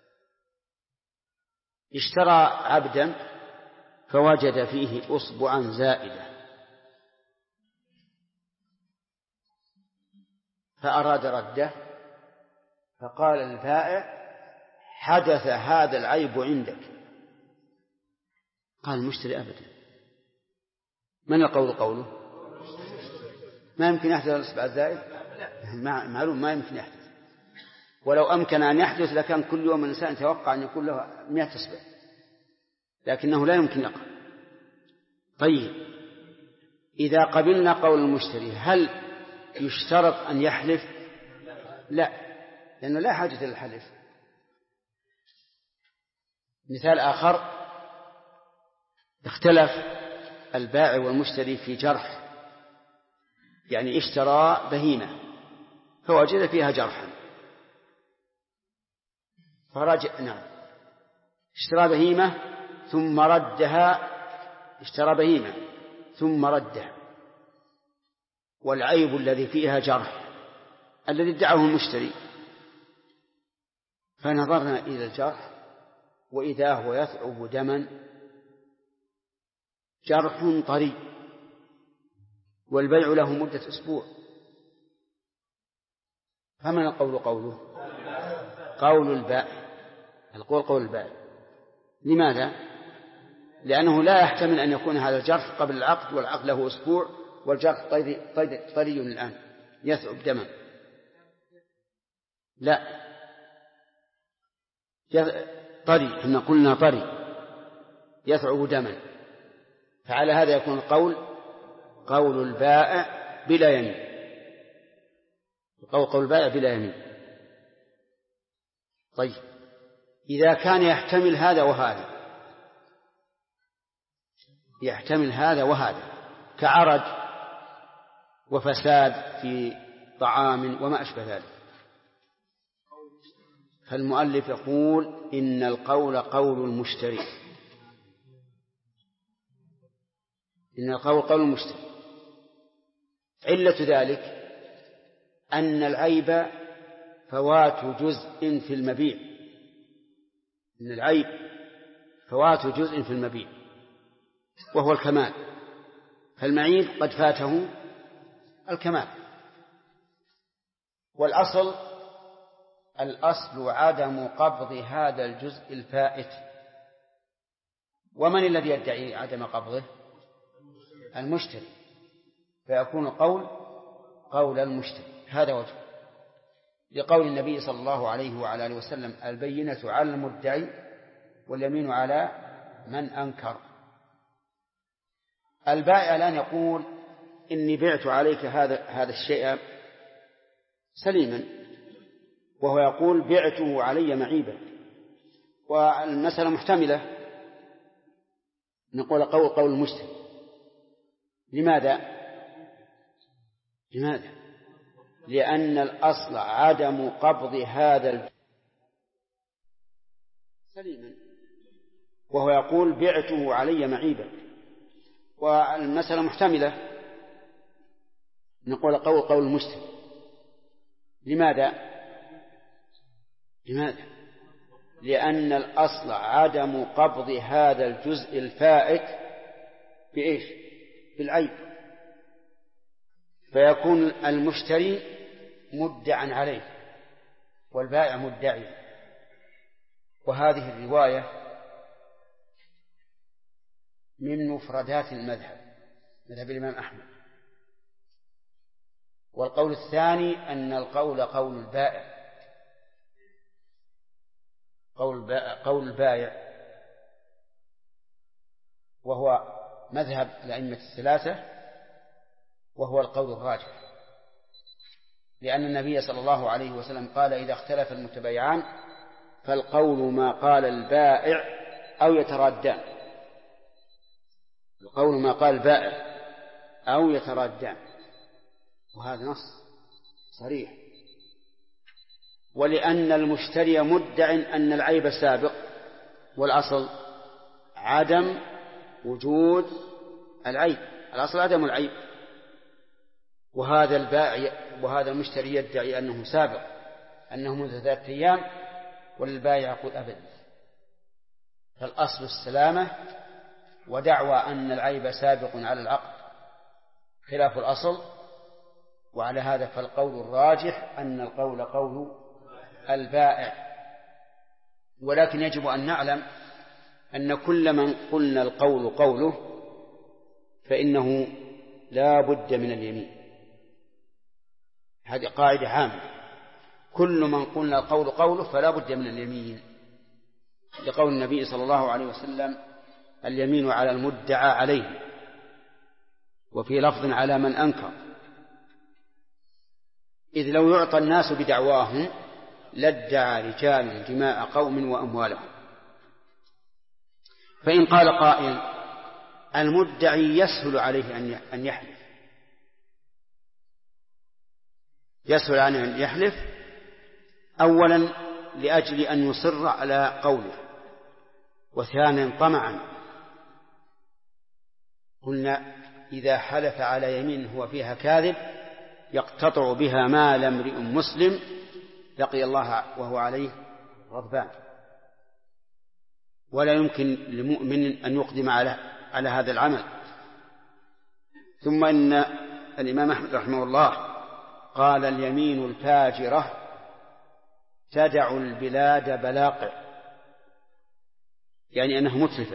اشترى عبدا فوجد فيه أصبعا زائدة فأراد رده، فقال البائع حدث هذا العيب عندك. قال المشتري أبدا. من القول قوله؟ ما يمكن يحدث الإصبع الزائد، معلوم ما يمكن يحدث. ولو أمكن أن يحدث لكان كل يوم الإنسان يتوقع أن يكون له 100 إصبع، لكنه لا يمكن يقع. طيب، إذا قبلنا قول المشتري هل يشترط أن يحلف؟ لا، لأنه لا حاجة للحلف. مثال آخر، اختلف البائع والمشتري في جرح، يعني اشترى بهيمة فوجد فيها جرحا اشترى بهيمة ثم ردها، اشترى بهيمة ثم ردها، والعيب الذي فيها جرح الذي ادعاه المشتري، فنظرنا إلى الجرح وإذا هو يثعب دما جرح طري، والبيع له مدة أسبوع. فمن القول قوله؟ قول البائع. القول قول البائع. لماذا؟ لأنه لا يحتمل أن يكون هذا الجرح قبل العقد والعقد له أسبوع والجرح طري الآن يثعب دما. لا، طري، إحنا قلنا طري يثعب دما، فعلى هذا يكون القول قول البائع بلا يمين. قول البائع بلا يمين. طيب، إذا كان يحتمل هذا وهذا، يحتمل هذا وهذا كعرج وفساد في طعام وما أشبه ذلك، فالمؤلف يقول إن القول قول المشتري. إن القول قول المشتري. علة ذلك أن العيب فوات جزء في المبيع. إن العيب فوات جزء في المبيع وهو الكمال، فالمعيب قد فاته الكمال. والأصل عدم قبض هذا الجزء الفائت. ومن الذي يدعي عدم قبضه؟ المشتري، فيكون القول قول المشتري. هذا وجه لقول النبي صلى الله عليه وعلى آله وسلم: البينة على المدعي واليمين على من أنكر. البائع الآن يقول: إني بعت عليك هذا الشيء سليما، وهو يقول: بعته علي معيبا. والمسألة محتملة، نقول قول المشتري. لماذا؟ لأن الأصل عدم قبض هذا سليما، وهو يقول: بعته علي معيبا. والمسألة محتملة، نقول قول المشتري. لماذا؟ لأن الأصل عدم قبض هذا الجزء الفائت بإيش؟ بالعيب، فيكون المشتري مدعا عليه والبائع مدعي. وهذه الرواية من مفردات مذهب الإمام أحمد. والقول الثاني أن القول قول البائع، قول البائع، وهو مذهب الأئمة الثلاثة، وهو القول الراجح، لأن النبي صلى الله عليه وسلم قال: إذا اختلف المتبايعان فالقول ما قال البائع أو يترادان. القول ما قال البائع أو يترادان، وهذا نص صريح. ولأن المشتري مدع أن العيب سابق، والأصل عدم وجود العيب، الأصل عدم العيب. وهذا المشتري يدعي أنه سابق، أنه منذ 3 أيام، والبائع يقول أبدا. فالأصل السلامة، ودعوى أن العيب سابق على العقد خلاف الأصل. وعلى هذا فالقول الراجح أن القول قول البائع. ولكن يجب أن نعلم أن كل من قلنا القول قوله فإنه لا بد من اليمين. هذه قاعدة عامة، كل من قلنا القول قوله فلا بد من اليمين، لقول النبي صلى الله عليه وسلم: اليمين على المدعى عليه، وفي لفظ على من أنكر. إذ لو يعطى الناس بدعواهم لادعى رجال دماء قوم وأموالهم. فإن قال قائل: المدعي يسهل عليه أن يحلف، يسهل عليه أن يحلف أولا لأجل أن يصر على قوله، وثانيا طمعا. قلنا: إذا حلف على يمين هو فيها كاذب يقتطع بها مال امرئ مسلم لقي الله وهو عليه غضبان. ولا يمكن لمؤمن أن يقدم على هذا العمل. ثم إن الإمام أحمد رحمه الله قال اليمين الفاجرة تدع البلاد بلاقع، يعني أنها متلفة،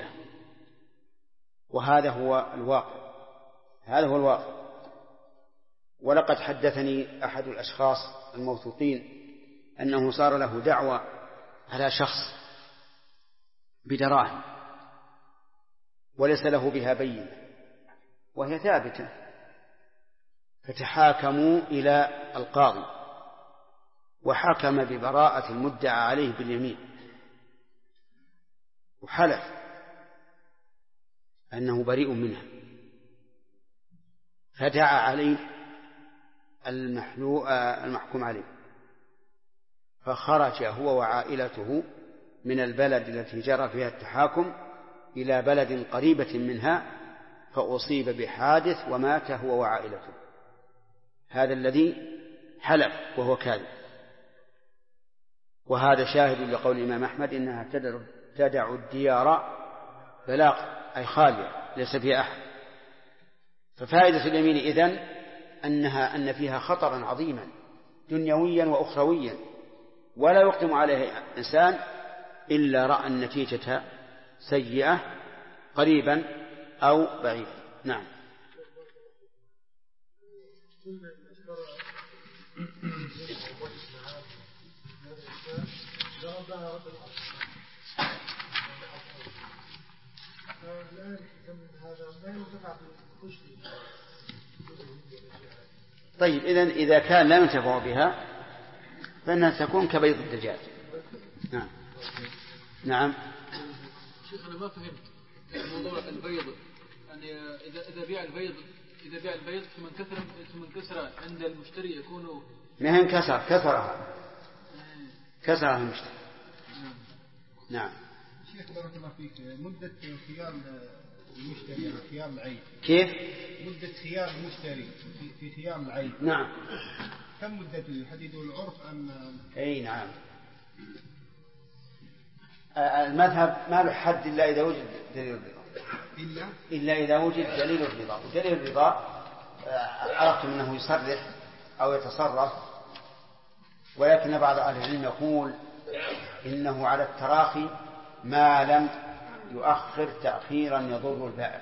وهذا هو الواقع، هذا هو الواقع. ولقد حدثني أحد الأشخاص الموثوقين أنه صار له دعوة على شخص بدراهم وليس له بها بينة وهي ثابتة، فتحاكموا إلى القاضي وحكم ببراءة المدعى عليه باليمين، وحلف أنه بريء منها، فدعا عليه المحكوم عليه، فخرج هو وعائلته من البلد التي جرى فيها التحاكم إلى بلد قريبة منها، فأصيب بحادث ومات هو وعائلته. هذا الذي حلف وهو كاذب. وهذا شاهد لقول الإمام أحمد إنها تدع الديار بلاق، أي خالية ليس فيها أحد. ففائدة اليمين إذن أن فيها خطرا عظيما دنيويا وأخرويا، ولا يقدم عليه إنسان إلا رأى النتيجة سيئة قريبا أو بعيدا. نعم. طيب إذا كان لا ينتفع بها فإنها تكون كبيض الدجاج. نعم. نعم. شيخ أنا ما فهمت موضوع البيض، يعني إذا بيع البيض ثم انكسر عند المشتري يكون ما انكسر، كسرها المشتري. نعم. شيخ بارك الله فيك، مدة خيار المشتري خيار العين كيف؟ مدة خيار المشتري في خيار العين. نعم. كم مدة يحدده العرف أم؟ أي نعم. المذهب ما له حد إلا إذا وجد دليل الرضا، إلا إذا وجد دليل الرضا. ودليل الرضا عرفتم أنه يصرح أو يتصرف، ولكن بعض أهل العلم يقول إنه على التراخي ما لم يؤخر تأخيرا يضر البائع.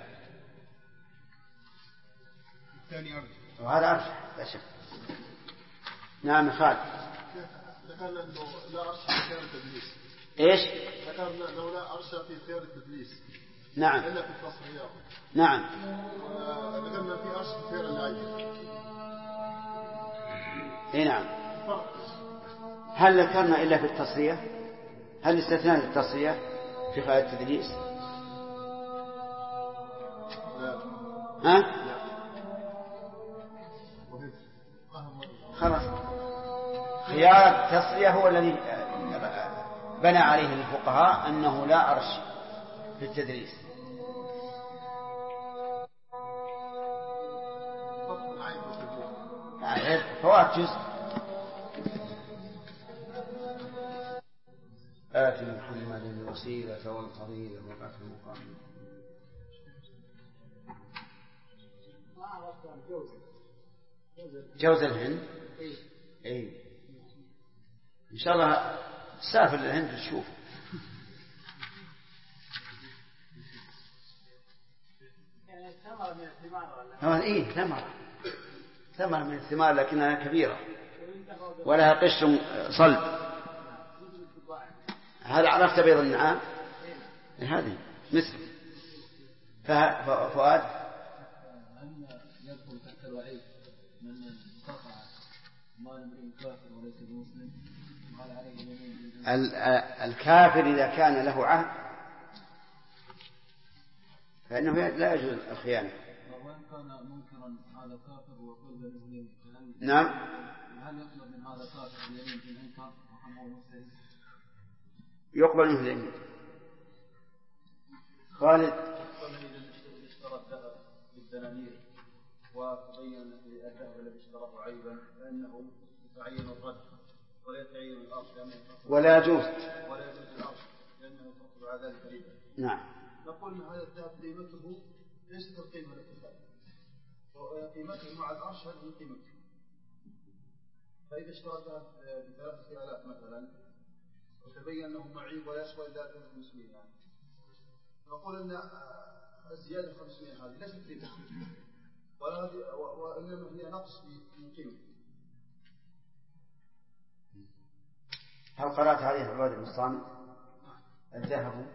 الثاني أرجح، وهذا أرجح لا شك. نعم خالد. ذكرنا أنه لا أرش في خيار التدليس. إيش؟ ذكرنا أنه لا أرش في خيار التدليس. نعم. إلا في التصريح. نعم. ذكرنا في أرش في خيار العين. إيه نعم. هل ذكرنا إلا في التصريح؟ هل استثناء التصريح في خيار التدليس؟ لا. ها؟ خلاص. خيار التصريح هو الذي بنى عليه الفقهاء أنه لا أرش في التدريس. فوات جزء. آت محمد الوسيلة والفضيلة وبعث المقام. جوز الهند. اي ان شاء الله سافر للهند تشوف. ثمرة من الثمار ولا؟ ايه ثمرة من الثمار لكنها كبيرة ولها قشر صلب. هل عرفت بيض النعام؟ هذه مثل فؤاد. هل يدخل تحت الوعيد من قطع مال امرئ كافر وليس بمسلم وقال عليه اليمين؟ الكافر إذا كان له عهد فإنه لا يجوز الخيانة. وإن كان منكرا هذا كافر وقلب له اليمين. نعم. هل يطلب من هذا كافر اليمين إن أنكر وهو مسلم؟ يقبل منه اليمين. خالد. إذا اشترى الذهب بالدنانير وتبين الذهب الذي اشتراه عيبا فإنه يتعين الرد ولا يتعين الأرش، ولا يجوز الأرش لأنه ترتب على ذلك ربا. نعم. نقول أن هذا الذهب قيمته ليست القيمة الاتفاق، قيمته مع العرش هذه قيمته. فإذا اشترى الذهب ب3000 مثلا وتبين أنه معيب ولا يسوى إلا 500 يعني، نقول أن الزيادة 500 هذه ليست قيمة وإنما هي نقص من قيمة. هل قرأت عليه عبادة بن الصامت؟ الذهب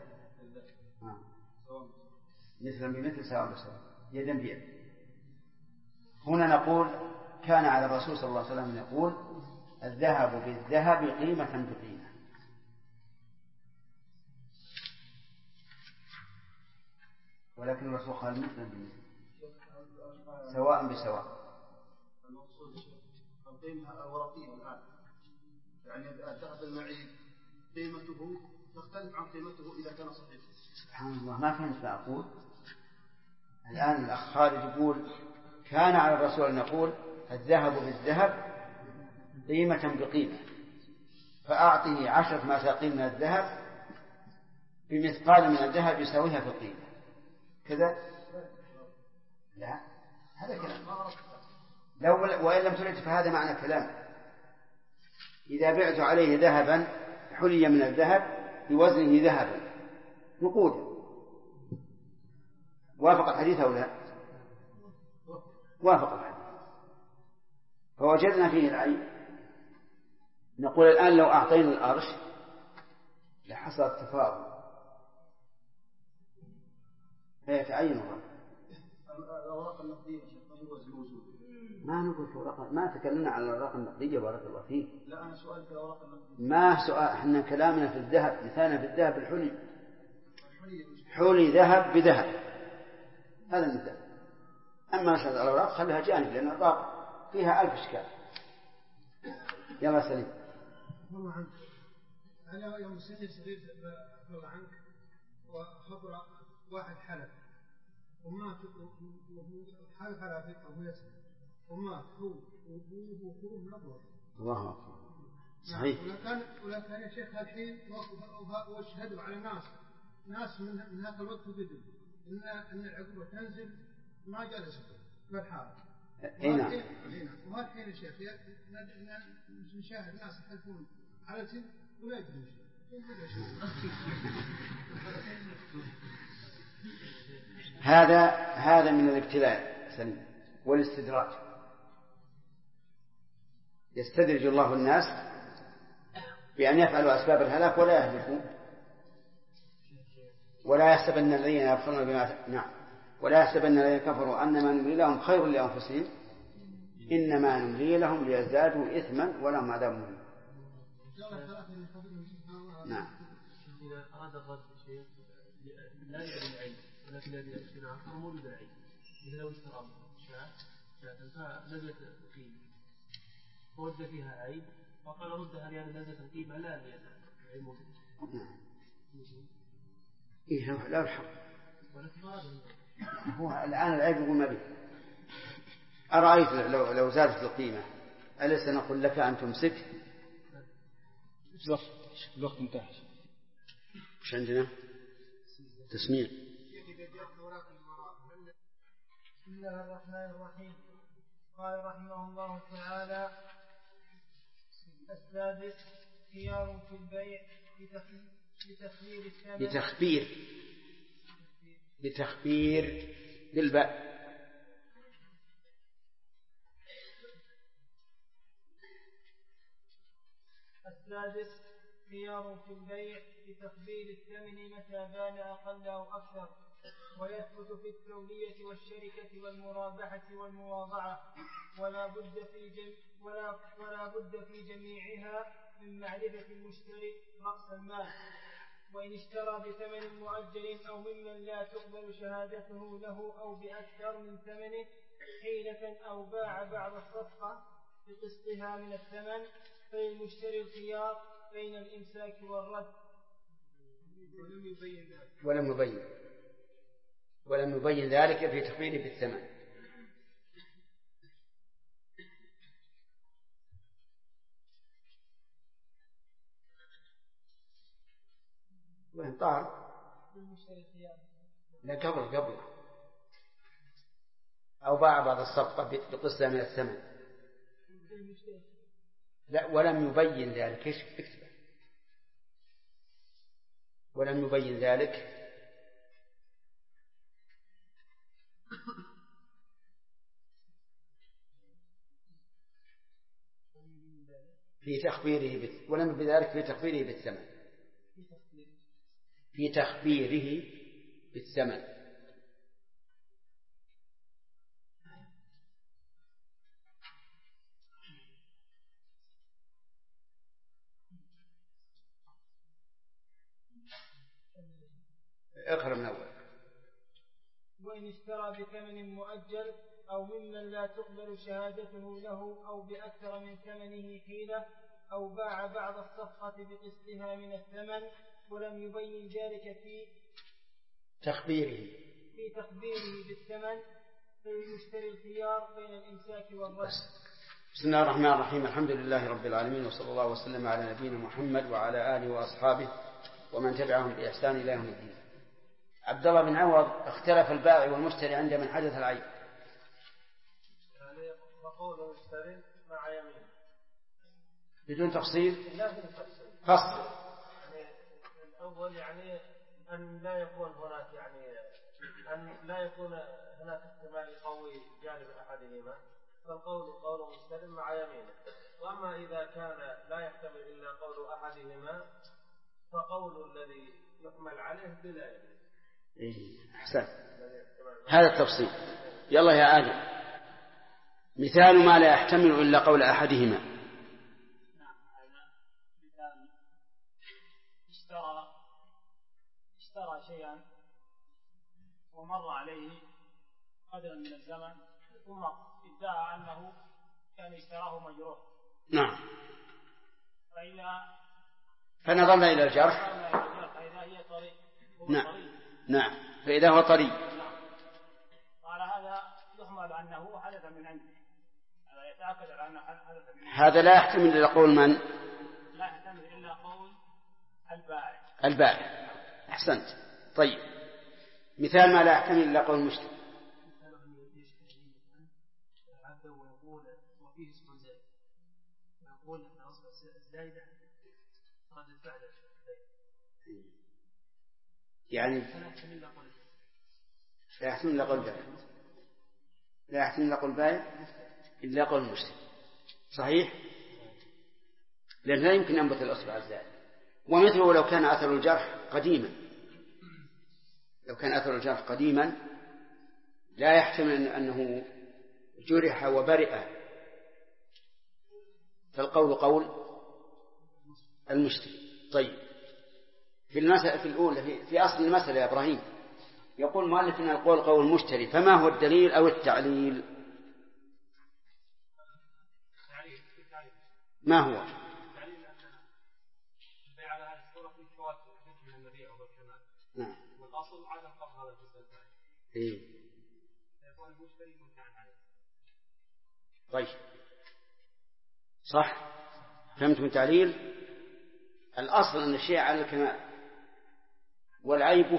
مثلا بمثل سواء بسواء يدا بيد. هنا نقول كان على الرسول صلى الله عليه وسلم يقول الذهب بالذهب قيمة بقيمة. ولكن الرسول قال مثلا بمثل سواء بسواء. المقصود القيمة الورقية الآن، يعني الذهب المعيب قيمته تختلف عن قيمته إذا كان صحيحا. سبحان الله، ما فهمت ما أقول. الآن الأخ خالد يقول كان على الرسول أن يقول الذهب بالذهب قيمة بقيمة، فأعطني 10 مساقين من الذهب بمثقال من الذهب يساويها في القيمة كذا. لا، هذا كلام. وإن لم ترد فهذا معنى كلام. إذا بعت عليه ذهبا حلي من الذهب بوزنه ذهبا نقودا، وافق الحديث أو لا؟ وافق الحديث، فوجدنا فيه العين. نقول الآن لو أعطينا الأرش لحصل التفاضل فيتعين الرقم. الأوراق النقدية ما نقول ما تكلمنا على الأوراق النقدية بارك الله فيك. لا، أنا سؤال في الأوراق النقدية. ما سؤال، احنا كلامنا في الذهب، مثالنا في الذهب الحلي، حلي ذهب بذهب، هذا المثال. أما مسألة الأوراق خليها جانب، لأن الأوراق فيها 1000 إشكال. يلا سليم. والله عنك أنا يوم سني صغير والله عنك وخبر واحد حلف وما حلف على فكرة وهو يسمع وما هو وأبوه نظر. الله أكبر. صحيح. ولكن يا شيخ الحين واشهدوا على ناس من هذا الوقت وقدم إن العقوبة تنزل ما جلسوا بالحال. نعم. وهالحين يا شيخ نشاهد ناس يحلفون على سن ولا يقدرون هذا من الابتلاء سليم والاستدراج. يستدرج الله الناس بأن يفعلوا أسباب الهلاك ولا يهلكون، ولا يحسبن الذين يكفرون بما ولا يحسبن الذين كفروا أنما نملي لهم خير لأنفسهم إنما نملي لهم ليزدادوا إثما ولهم عذاب مهين. نعم. إذا أراد الرد شيء لا يدري العين ولكن يدري الاشتراك فمولد العين. إذا لو اشترى شاة فنزلت القيمة ورد فيها عيب وقال ردها لأن نزلت القيمة لا العين موجود. إيه لا الحق. هو الآن العيب يقول ما به. أرأيت لو زادت القيمة أليس نقول لك أن تمسك؟ الوقت انتهى. وش عندنا؟ تسميع. بسم الله الرحمن الرحيم. قال رحمه الله تعالى: السادس خيار في البيع بتخبير الثمن بتخبير بالباء. السادس خيار في البيع بتخبير الثمن متى بان أقل أو أكثر، ويثبت في التولية والشركة والمرابحة والمواضعة، ولا بد في جميعها من معرفة المشتري رأس المال، وإن اشترى بثمن مؤجل أو ممن لا تقبل شهادته له أو بأكثر من ثمنه حيلة أو باع بعض الصفقة بقسطها من الثمن فللمشتري الخيار بين الإمساك والرد. ولم يبين ذلك في تخبيره بالثمن. وين طار؟ لا قبل أو باع بعض الصفقة بقسطها من الثمن. لا ولم يبين ذلك. اكتبه ولم يبين ذلك في تخبيره ولم يبين ذلك في تخبيره بالثمن. في تخبيره بالثمن. اقرأ من أول. وإن اشترى بثمن مؤجل أو ممن لا تقبل شهادته له أو بأكثر من ثمنه حيلة أو باع بعض الصفقة بقسطها من الثمن ولم يبين ذلك في تخبيره بالثمن فللمشتري الخيار بين الإمساك والرد. بسم الله الرحمن الرحيم. الحمد لله رب العالمين وصلى الله وسلم على نبينا محمد وعلى آله وأصحابه ومن تبعهم بإحسان إلى يوم الدين. عبد الله بن عوض اختلف البائع والمشتري عندما حدث العيب. يعني فقول المشتري مع يمين بدون تفصيل. لا بدون تفصيل. فصل. يعني الأول يعني أن لا يكون هناك أن لا يكون هناك احتمال يقوي جانب أحدهما فالقول قول المشتري مع يمينه. وأما إذا كان لا يحتمل إلا قول أحدهما فقول الذي يحمل عليه بلا يمين. أحسن. هذا التفصيل. يلا يا آدم مثال ما لا يحتمل إلا قول أحدهما. نعم هذا مثال اشترى شيئا ومر عليه قدرا من الزمن ثم ادعى أنه كان اشتراه مجروح. نعم. فنظرنا إلى الجرح. فإذا هي طريق. نعم. فإذا هو طريق. قال هذا يحمل أنه حدث من عنده. هذا يتأكد على أنه حدث من عنده. هذا لا يحتمل إلا قول من؟ لا يحتمل إلا قول البائع. أحسنت. طيب مثال ما لا يحتمل إلا قول المشتري. ويقول وفيه اسم زائد ويقول أن أصل الزائدة قد الفعل يعني لا يحتمل إلا قول البائع. لا يحتمل إلا قول البائع إلا قول المشتري. صحيح؟ لأن لا يمكن أن ينبت الأصبع الزائد. ومثله لو كان أثر الجرح قديما لا يحتمل أنه جرح وبرئ فالقول قول المشتري. طيب في المسألة الأولى في أصل المسألة يا إبراهيم يقول مؤلف أن القول قول المشتري فما هو الدليل أو التعليل؟ ما هو؟ نعم. والأصل عدم قبض هذا الجزء الثاني. يكون المشتري ممتعن عليه. طيب صح. فهمت من تعليل. الأصل أن الشيء على الكمال والعيب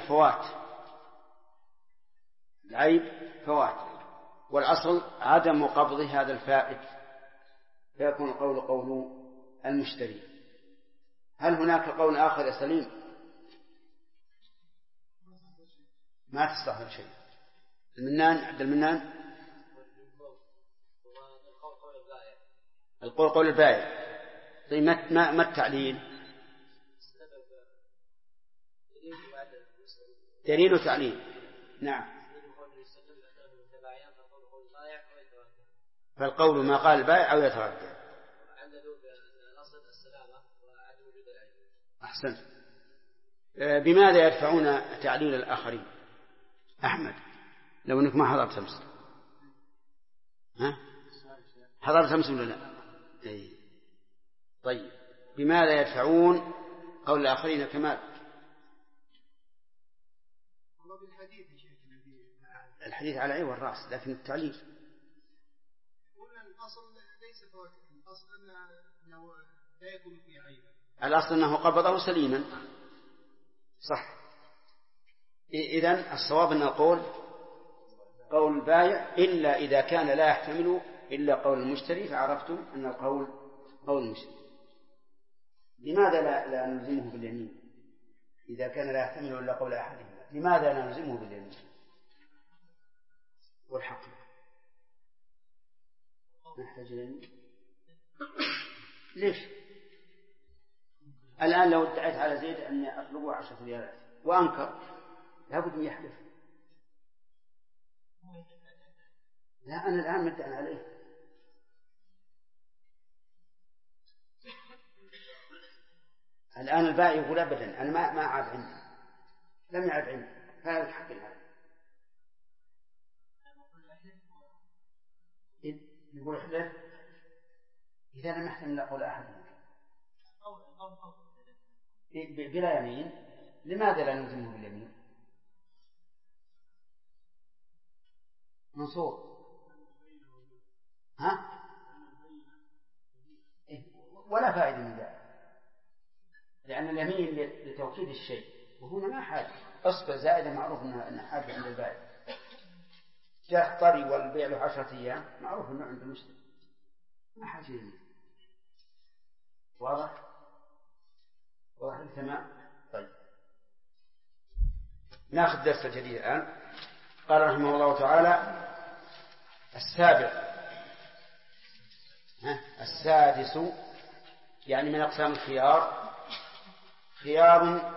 فوات والأصل عدم قبض هذا الفائد فيكون القول قول المشتري. هل هناك قول آخر يا سليم؟ ما تستحضر شيء. عبد المنان القول قول البائع. طيب ما التعليل؟ دليل وتعليل. نعم. فالقول ما قال البائع أو يتردد. أحسن. بماذا يدفعون تعليل الآخرين؟ أحمد لو أنك ما حضرت أمس. حضرت أمس ولا لا؟ طيب بماذا يدفعون قول الآخرين كمال؟ الحديث على عين والرأس لكن التعليل الأصل ليس فواتح. الأصل أنه لا يكون فيه عيب. الأصل أنه قبضه سليما صح. إذن الصواب أن نقول قول البائع إلا إذا كان لا يحتمل إلا قول المشتري، فعرفتم أن القول قول المشتري. لماذا لا نلزمه باليمين إذا كان لا يحتمل إلا قول أحدهما؟ لماذا لا نلزمه باليمين؟ والحق نحتاج اليمين. ليش؟ الآن لو ادعيت على زيد أني أطلبه 10 ريالات وأنكر، لابد أن يحلف. لا، أنا الآن مدعي عليه. الآن البائع يقول أبدا أنا ما عاد عندي، لم يعد عندي، فهذا الحق الآن. يقول احلف إذا لم يحتمل قول أحد بلا يمين. لماذا لا نلزمه باليمين؟ منصور ها؟ ولا فائدة من ذلك، لأن اليمين لتوكيد الشيء، وهنا ما حاجة. أصبر زائدة معروف أنها حاجة عند البائع. جاء طري والبيع له 10 أيام، معروف أنه عند المشتري، ما حاجة يمين. واضح تمام. طيب ناخذ درس الجديد الآن. قال رحمه الله تعالى: السادس يعني من أقسام الخيار، خيار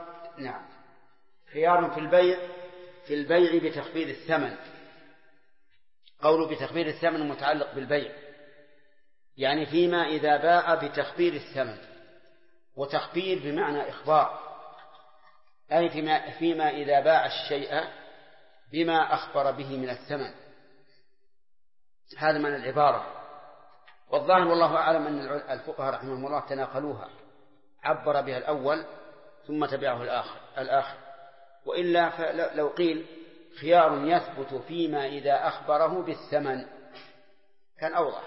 في البيع بتخفيض الثمن. قوله بتخفيض الثمن متعلق بالبيع، يعني فيما إذا باع بتخفيض الثمن، وتخفيض بمعنى إخبار، أي فيما إذا باع الشيء بما أخبر به من الثمن. هذا معنى العبارة. والظاهر والله أعلم أن الفقهاء رحمهم الله تناقلوها، عبر بها الأول ثم تبعه الآخر. وإلا فلو قيل خيار يثبت فيما إذا أخبره بالثمن كان أوضح.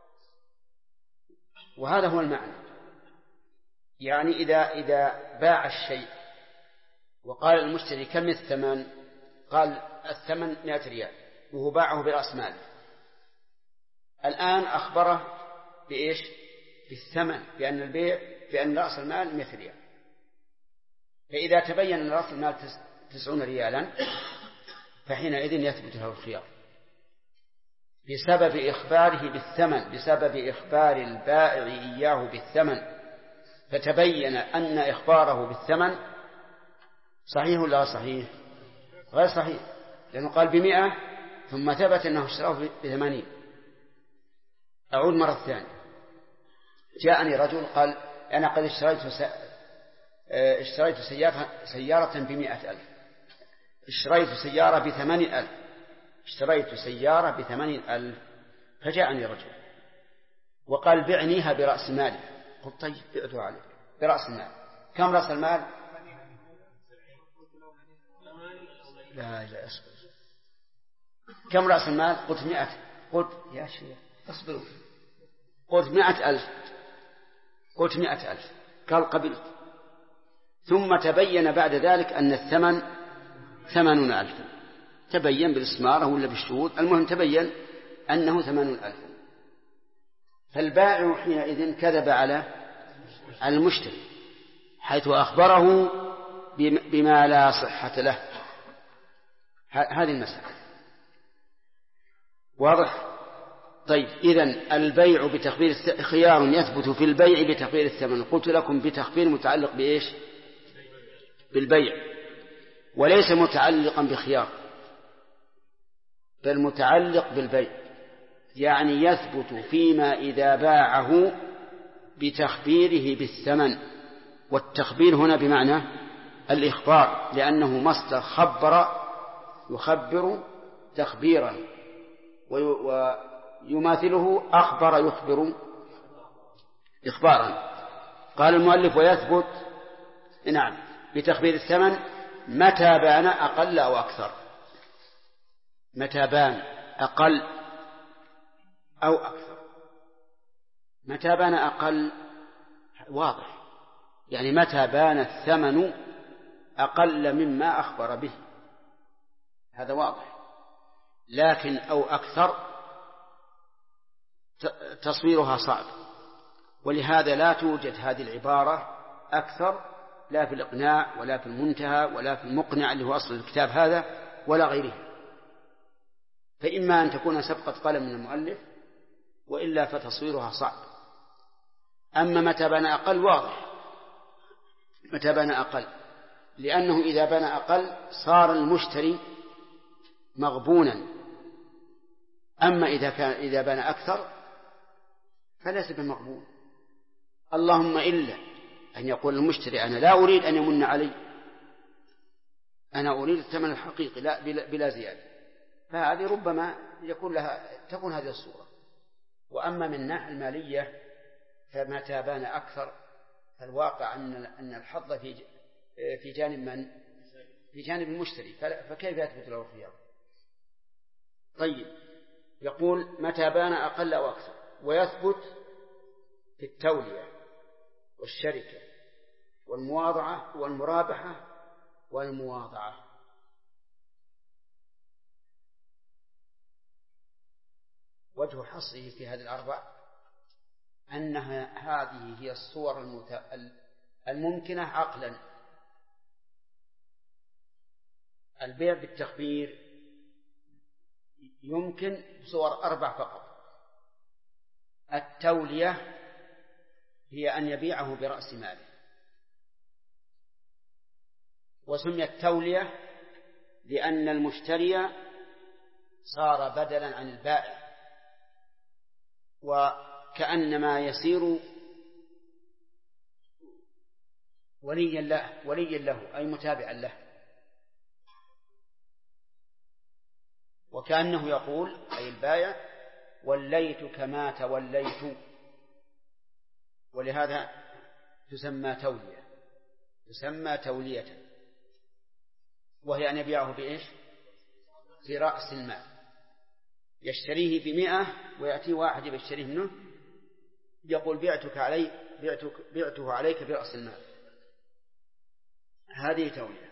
وهذا هو المعنى، يعني إذا باع الشيء وقال المشتري كم الثمن، قال الثمن 100 ريال، وهو باعه برأس مال. الآن أخبره بإيش؟ بالثمن، بأن رأس المال 100 ريال. فإذا تبين أن رأس المال 90 ريالا فحينئذ يثبت له الخيار بسبب إخباره بالثمن، بسبب إخبار البائع إياه بالثمن. فتبين أن إخباره بالثمن صحيح ولا صحيح؟ غير صحيح، لأنه قال 100 ثم ثبت أنه اشتراه ب80. أعود مرة ثانية. جاءني رجل قال أنا قد اشتريت سيارة ب100,000، اشتريت سيارة ب80,000، اشتريت سيارة ب80,000. فجاءني رجل وقال بعنيها برأس مالي. قلت طيب بعته عليه برأس المال. كم رأس المال؟ لا أصبر. كم رأس المال؟ قلت 100. قلت يا شيخ أصبروا. قلت 100,000. قلت 100,000. قال قبلت. ثم تبين بعد ذلك أن الثمن 80,000. تبين بالإسمارة ولا بالشهود، المهم تبين أنه 80,000. فالبائع حينئذ كذب على المشتري حيث أخبره بما لا صحة له. هذه المسألة واضح؟ طيب إذن البيع بتخفيض خيار يثبت في البيع بتخفيض الثمن. قلت لكم بتخفيض متعلق بإيش؟ بالبيع، وليس متعلقا بخيار، بل متعلق بالبيع، يعني يثبت فيما إذا باعه بتخبيره بالثمن. والتخبير هنا بمعنى الإخبار، لأنه مصدر خبر يخبر تخبيرا، ويماثله أخبر يخبر إخبارا. قال المؤلف ويثبت بتخبير الثمن متى بان أقل أو أكثر. متى بان أقل أو أكثر. متى بان أقل واضح، يعني متى بان الثمن أقل مما أخبر به، هذا واضح. لكن أو أكثر تصويرها صعب، ولهذا لا توجد هذه العبارة أكثر لا في الإقناع ولا في المنتهى ولا في المقنع اللي هو أصل الكتاب هذا ولا غيره. فإما أن تكون سبقة قلم من المؤلف، وإلا فتصويرها صعب. أما متى بنى أقل واضح، متى بنى أقل، لأنه إذا بنى أقل صار المشتري مغبونا. أما إذا بنى أكثر فليس بمغبون، اللهم إلا أن يقول المشتري أنا لا أريد أن يمن علي، أنا أريد الثمن الحقيقي لا بلا زيادة، فهذه ربما تكون هذه الصورة. وأما من الناحية المالية فمتى بان أكثر فالواقع أن الحظ في جانب من؟ في جانب المشتري، فكيف يثبت له الخيار؟ طيب، يقول متى بان أقل أو أكثر، ويثبت في التولية والشركة والمواضعة والمرابحة والمواضعة. وجه حصره في هذه الأربع أنها هذه هي الصور الممكنة عقلا. البيع بالتخبير يمكن بصور 4 فقط. التولية هي أن يبيعه برأس ماله، وسميت تولية لأن المشتري صار بدلا عن البائع، وكأنما يصير وليا له أي متابعا له، وكأنه يقول أي البائع وليتك ما توليت، ولهذا تسمى تولية، وهي أن يبيعه بإيش؟ في رأس المال، يشتريه ب100 ويأتي واحد يشتريه منه يقول بعته عليك برأس المال، هذه تولية.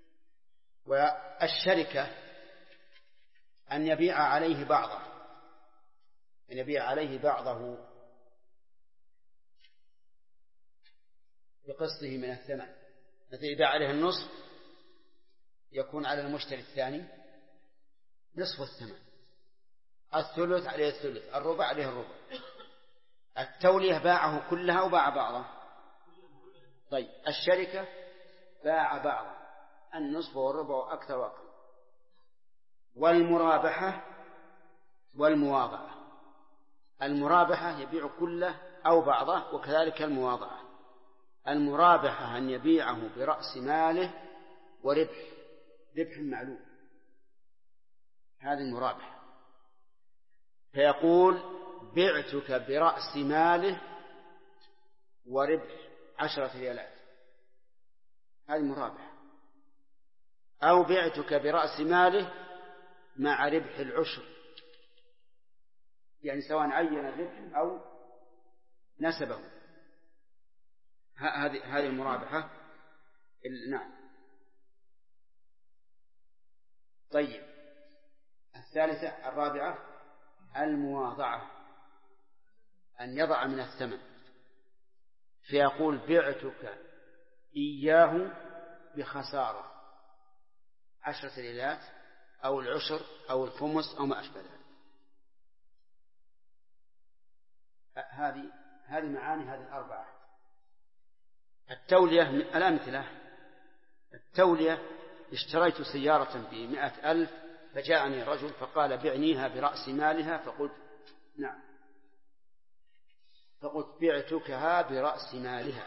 والشركة أن يبيع عليه بعضه بقسطه من الثمن، مثل يبيع عليه النصف يكون على المشتري الثاني نصف الثمن، الثلث عليه الثلث، الربع عليه الربع. التولية باعه كلها وباع بعضه. طيب، الشركة باع بعضه النصف والربع وأكثر وأقل. والمرابحة والمواضعة، المرابحة يبيع كله أو بعضه، وكذلك المواضعة. المرابحة أن يبيعه برأس ماله ربح معلوم، هذه المرابحة. فيقول بعتك برأس ماله وربح 10 ريالات، هذه مرابحة. أو بعتك برأس ماله مع ربح العشر، يعني سواء عين الربح أو نسبه، هذه المرابحة. نعم. طيب، الرابعة المواضعة، أن يضع من الثمن، فيقول بعتك إياه بخسارة 10 ريالات أو العشر أو الخمس أو ما أشبه ذلك. هذه معاني هذه الأربعة. التولية الأمثلة: التولية اشتريت سيارة ب100,000 فجاءني رجل فقال بعنيها برأس مالها، فقلت نعم، فقلت بعتكها برأس مالها،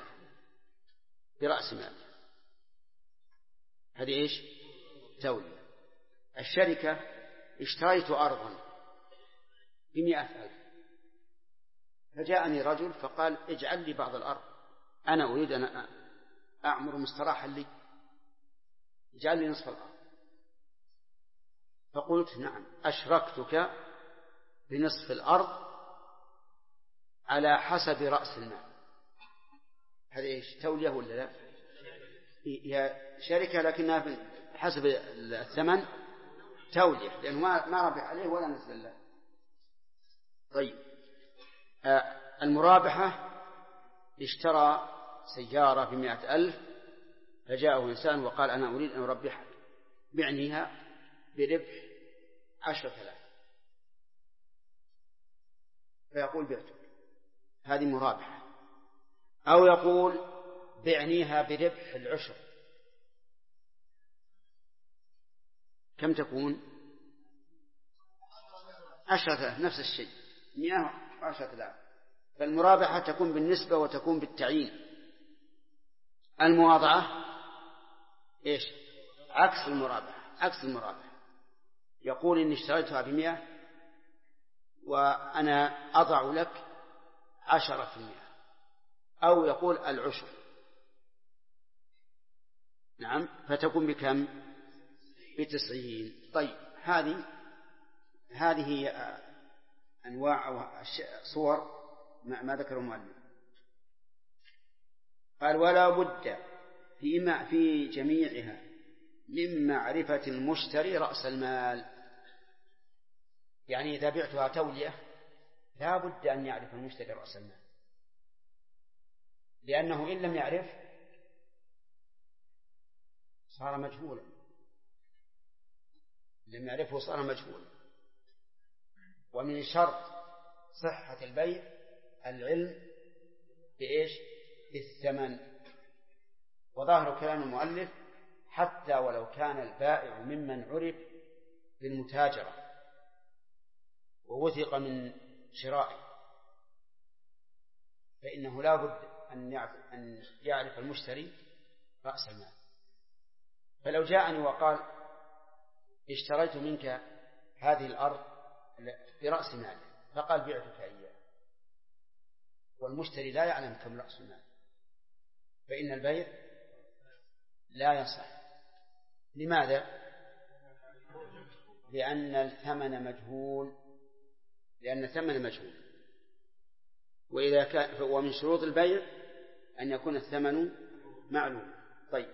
هذه إيش؟ تولية. الشركة اشتريت أرضا ب100,000 فجاءني رجل فقال اجعل لي بعض الأرض، أنا أريد أن أعمر مستراحا لي، اجعل لي نصف الأرض. فقلت نعم، أشركتك بنصف الأرض على حسب رأس المال. هذا إيش؟ تولية ولا لا؟ هي شركة لكنها حسب الثمن تولية، لأنه ما ربح عليه ولا نزل له. طيب، المرابحة اشترى سيارة ب100,000 فجاءه إنسان وقال أنا أريد أن أربحها، بعنيها بربح 10,000، فيقول بعتك، هذه مرابحة. أو يقول بعنيها بربح العشر، كم تكون؟ 10,000، نفس الشيء، 110,000. فالمرابحة تكون بالنسبة وتكون بالتعيين. المواضعة إيش؟ عكس المرابحة. يقول إني اشتريتها ب100 وأنا أضع لك 10%، أو يقول العشر، نعم، فتكون بكم؟ ب90. طيب، هذه هي أنواع أو صور ما ذكره المؤلف. قال ولا بد في جميعها من معرفة المشتري رأس المال. يعني إذا بعتها تولية لا بد أن يعرف المشتري رأس المال، لأنه إن لم يعرف صار مجهولا، لم يعرفه صار مجهولا. ومن شرط صحة البيع العلم بإيش؟ بالثمن. وظاهر كلام المؤلف حتى ولو كان البائع ممن عرف بالمتاجرة ووثق من شرائه، فإنه لا بد أن يعرف المشتري رأس المال. فلو جاءني وقال اشتريت منك هذه الأرض برأس مال، فقال بعتك إياه، والمشتري لا يعلم كم رأس المال، فإن البيع لا يصح. لماذا؟ لأن الثمن مجهول، وإذا كان ومن شروط البيع أن يكون الثمن معلوم. طيب،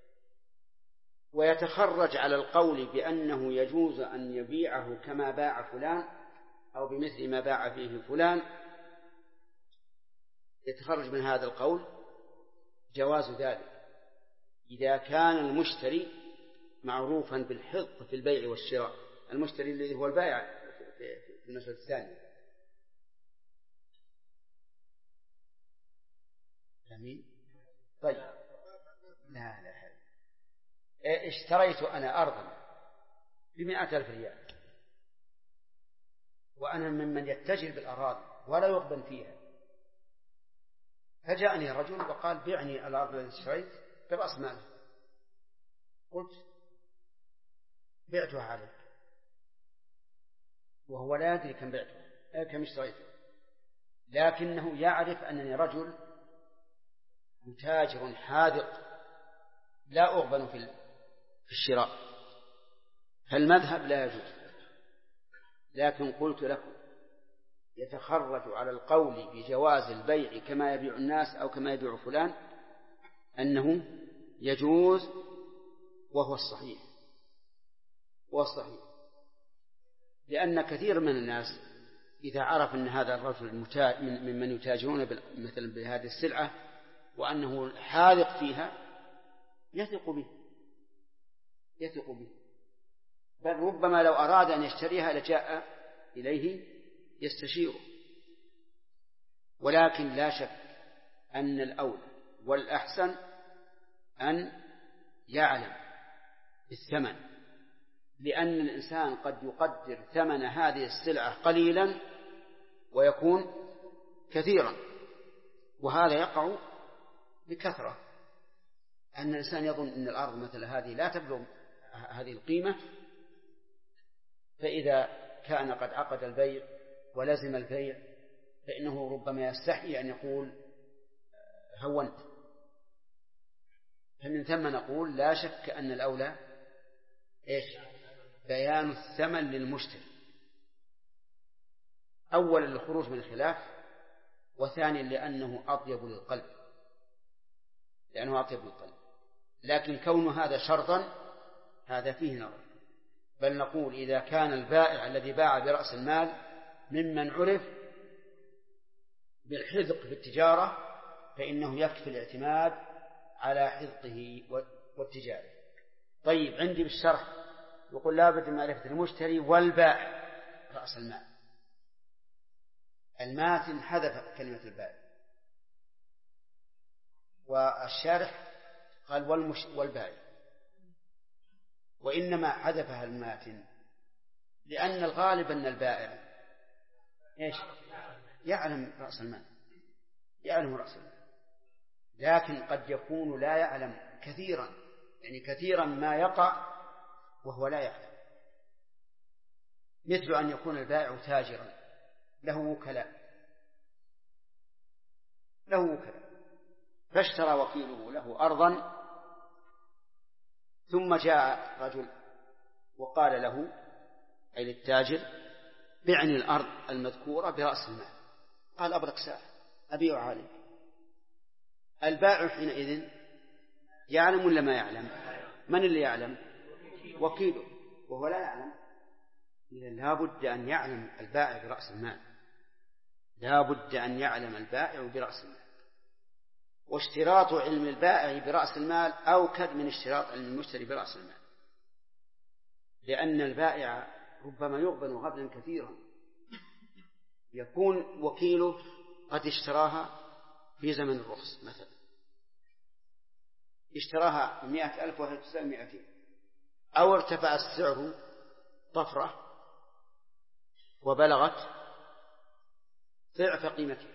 ويتخرج على القول بأنه يجوز أن يبيعه كما باع فلان أو بمثل ما باع فيه فلان، يتخرج من هذا القول جواز ذلك إذا كان المشتري معروفا بالحق في البيع والشراء، المشتري الذي هو البائع في المسألة الثانية. أمين؟ طيب، لا اشتريت أنا أرضا ب100,000 ريال، وأنا ممن يتجر بالأراضي ولا يغبن فيها، فجاءني رجل وقال بعني الأرض التي اشتريت برأس ماله، قلت بعتها عليك، وهو لا يدري كم اشتريته، لكنه يعرف أنني رجل متاجر حاذق لا أغبن في الشراء، فالمذهب لا يجوز. لكن قلت لكم يتخرج على القول بجواز البيع كما يبيع الناس أو كما يبيع فلان أنه يجوز، وهو الصحيح، لأن كثير من الناس إذا عرف أن هذا الرجل ممن يتاجرون مثلا بهذه السلعة وأنه حاذق فيها يثق به، بل ربما لو أراد أن يشتريها لجاء إليه يستشيره. ولكن لا شك أن الأولى والأحسن أن يعلم بالثمن، لأن الإنسان قد يقدر ثمن هذه السلعة قليلا ويكون كثيرا، وهذا يقع بكثرة، أن الإنسان يظن أن الأرض مثل هذه لا تبلغ هذه القيمة، فإذا كان قد عقد البيع ولزم البيع فإنه ربما يستحي أن يقول هونت. فمن ثم نقول لا شك أن الأولى إيش؟ بيان الثمن للمشتري، أولا للخروج من الخلاف، وثانيا لأنه أطيب للقلب، لكن كون هذا شرطا هذا فيه نظر، بل نقول إذا كان البائع الذي باع برأس المال ممن عرف بالحذق في التجارة فإنه يكفي الاعتماد على حذقه والتجارة. طيب عندي بالشرح يقول لا بد من معرفة المشتري والبائع رأس المال. الماتن حذف كلمة البائع، والشارح قال والبائع، وإنما حذفها الماتن لأن الغالب أن البائع إيش؟ يعلم رأس المال، يعلم رأس المال، لكن قد يكون لا يعلم كثيرا، يعني كثيرا ما يقع وهو لا يعلم، مثل أن يكون البائع تاجرا له وكلاء فاشترى وكيله له أرضا، ثم جاء رجل وقال له أي للتاجر بعني الأرض المذكورة برأس المال، قال أبرك ساعة أبيع عليك. البائع حينئذ يعلم ولا ما يعلم؟ من اللي يعلم؟ وكيله، وهو لا يعلم. إذن لا بد أن يعلم البائع برأس المال، لا بد أن يعلم البائع برأس المال. واشتراط علم البائع برأس المال أوكد من اشتراط علم المشتري برأس المال، لأن البائع ربما يغبن غبنا كثيرا، يكون وكيله قد اشتراها في زمن الرخص مثلا، اشتراها 100,000 وهي تساوي 200، أو ارتفع السعر طفرة وبلغت ضعف قيمته،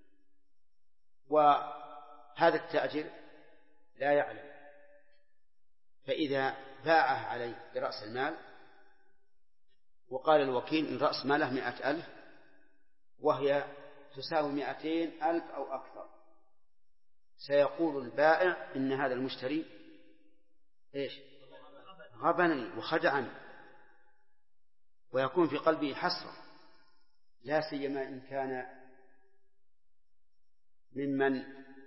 وهذا التاجر لا يعلم، فإذا باعه عليه برأس المال وقال الوكيل إن رأس ماله 100,000 وهي تساوي 200,000 أو أكثر، سيقول البائع إن هذا المشتري إيش؟ غبنني وخدعني، ويكون في قلبه حسرة، لا سيما إن كان ممن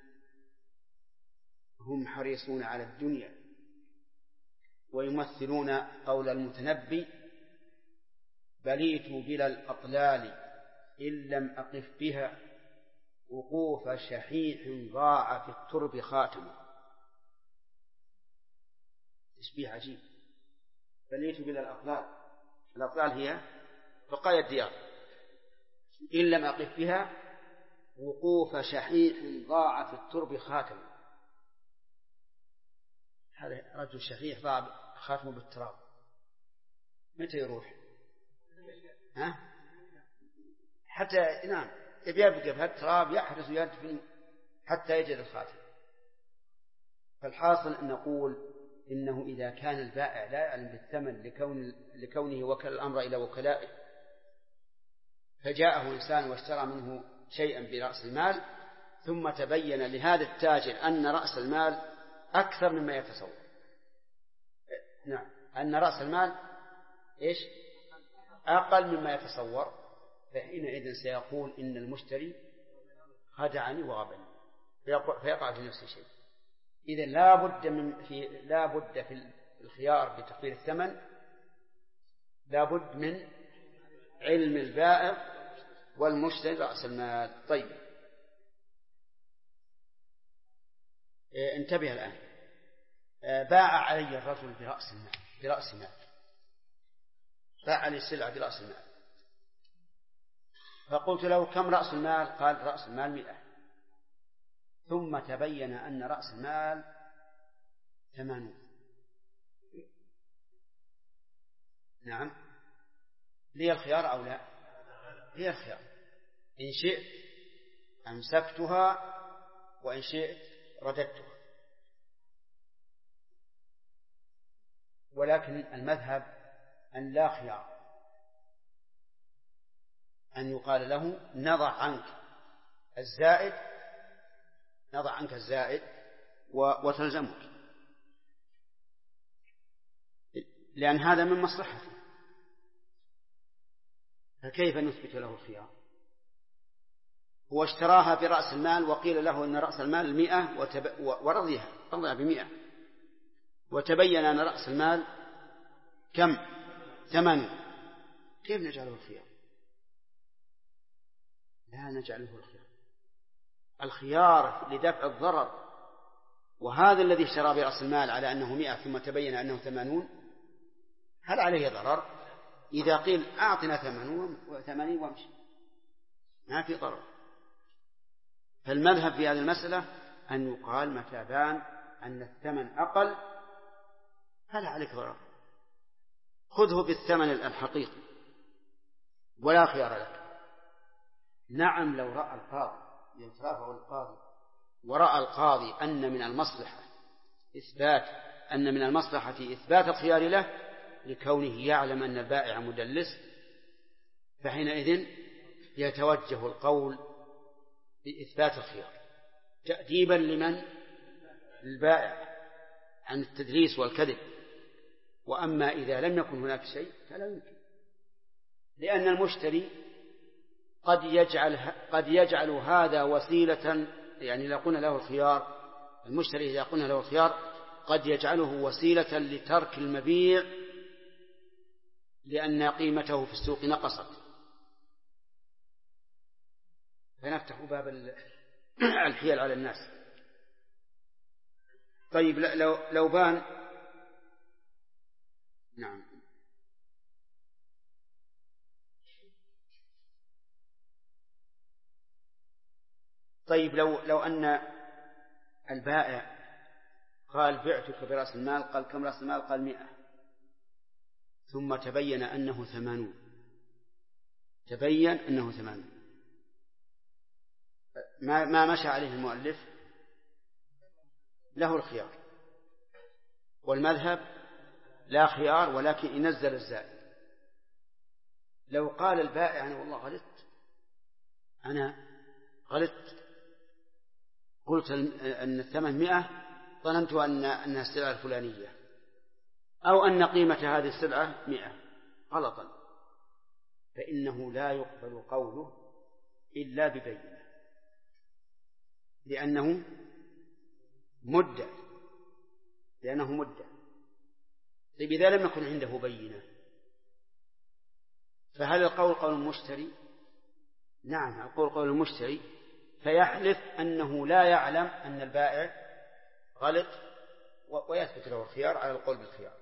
هم حريصون على الدنيا ويمثلون قول المتنبي بليت بلا الأطلال إن لم أقف بها وقوف شحيح ضاع في الترب خاتمه. تشبيه عجيب، بليت بلا الأطلال، الأطلال هي بقايا الديار، إن لم أقف بها وقوف شحيح ضاع في الترب خاتمه. هذا رجل شحيح ضاع خاتمه بالتراب، متى يروح؟ ها؟ حتى نعم يبقى في التراب يحرس ويدفن حتى يجد الخاتم. فالحاصل أن نقول إنه إذا كان البائع لا يعلم بالثمن لكونه وكل الأمر إلى وكلائه، فجاءه إنسان واشترى منه شيئا برأس المال، ثم تبين لهذا التاجر أن رأس المال أكثر مما يتصور، نعم أن رأس المال إيش؟ أقل مما يتصور، فحينئذ سيقول إن المشتري خدعني وغبني، فيقع في نفس الشيء. إذن لا بد في الخيار بتقدير الثمن لا بد من علم البائع والمشتري رأس المال. طيب انتبه الآن، باع علي الرجل برأس مال، باع لي السلعة برأس المال، فقلت له كم رأس المال؟ قال رأس المال 100. ثم تبين أن رأس المال 80. نعم، لي الخيار أو لا؟ لي الخيار، إن شئت أمسكتها وإن شئت رددتها، ولكن المذهب أن لا خيار، أن يقال له نضع عنك الزائد وتلزمك، لأن هذا من مصلحته، فكيف نثبت له الخيار؟ هو اشتراها برأس المال وقيل له أن رأس المال 100 ورضيها 100، وتبين أن رأس المال كم؟ 80، كيف نجعله الخيار؟ لا نجعله الخيار. الخيار لدفع الضرر، وهذا الذي اشترى برأس المال على أنه 100 ثم تبين أنه 80 هل عليه ضرر؟ إذا قيل أعطنا 80 وامشي ما في ضرر. فالمذهب في هذه المسألة أن يقال متى بان أن الثمن أقل هل عليك ضرر، خذه بالثمن الحقيقي ولا خيار لك. نعم لو رأى القاضي يترافع القاضي ورأى القاضي أن من المصلحة إثبات الخيار له لكونه يعلم أن البائع مدلس، فحينئذ يتوجه القول بإثبات الخيار تأديبا لمن؟ البائع عن التدليس والكذب. وأما إذا لم يكن هناك شيء فلا يمكن، لأن المشتري قد يجعل هذا وسيلة، يعني إذا قلنا له الخيار، المشتري إذا قلنا له الخيار قد يجعله وسيلة لترك المبيع لأن قيمته في السوق نقصت، فنفتح باب الحيل على الناس. طيب لو بان، نعم، طيب لو أن البائع قال بعتك برأس المال، قال كم رأس المال؟ قال 100، ثم تبين أنه 80، ما مشى عليه المؤلف، له الخيار، والمذهب لا خيار ولكن ينزل الزائد. لو قال البائع أنا والله غلطت قلت أن الثمن 100، ظننت أنها السلعة الفلانية، أو أن قيمة هذه السلعة 100 غلطا، فإنه لا يقبل قوله إلا ببينة، لأنه مدة. طيب إذا لم يكن عنده بينة فهل القول قول المشتري؟ نعم القول قول المشتري، فيحلف أنه لا يعلم أن البائع غلط ويثبت له الخيار على القول بالخيار.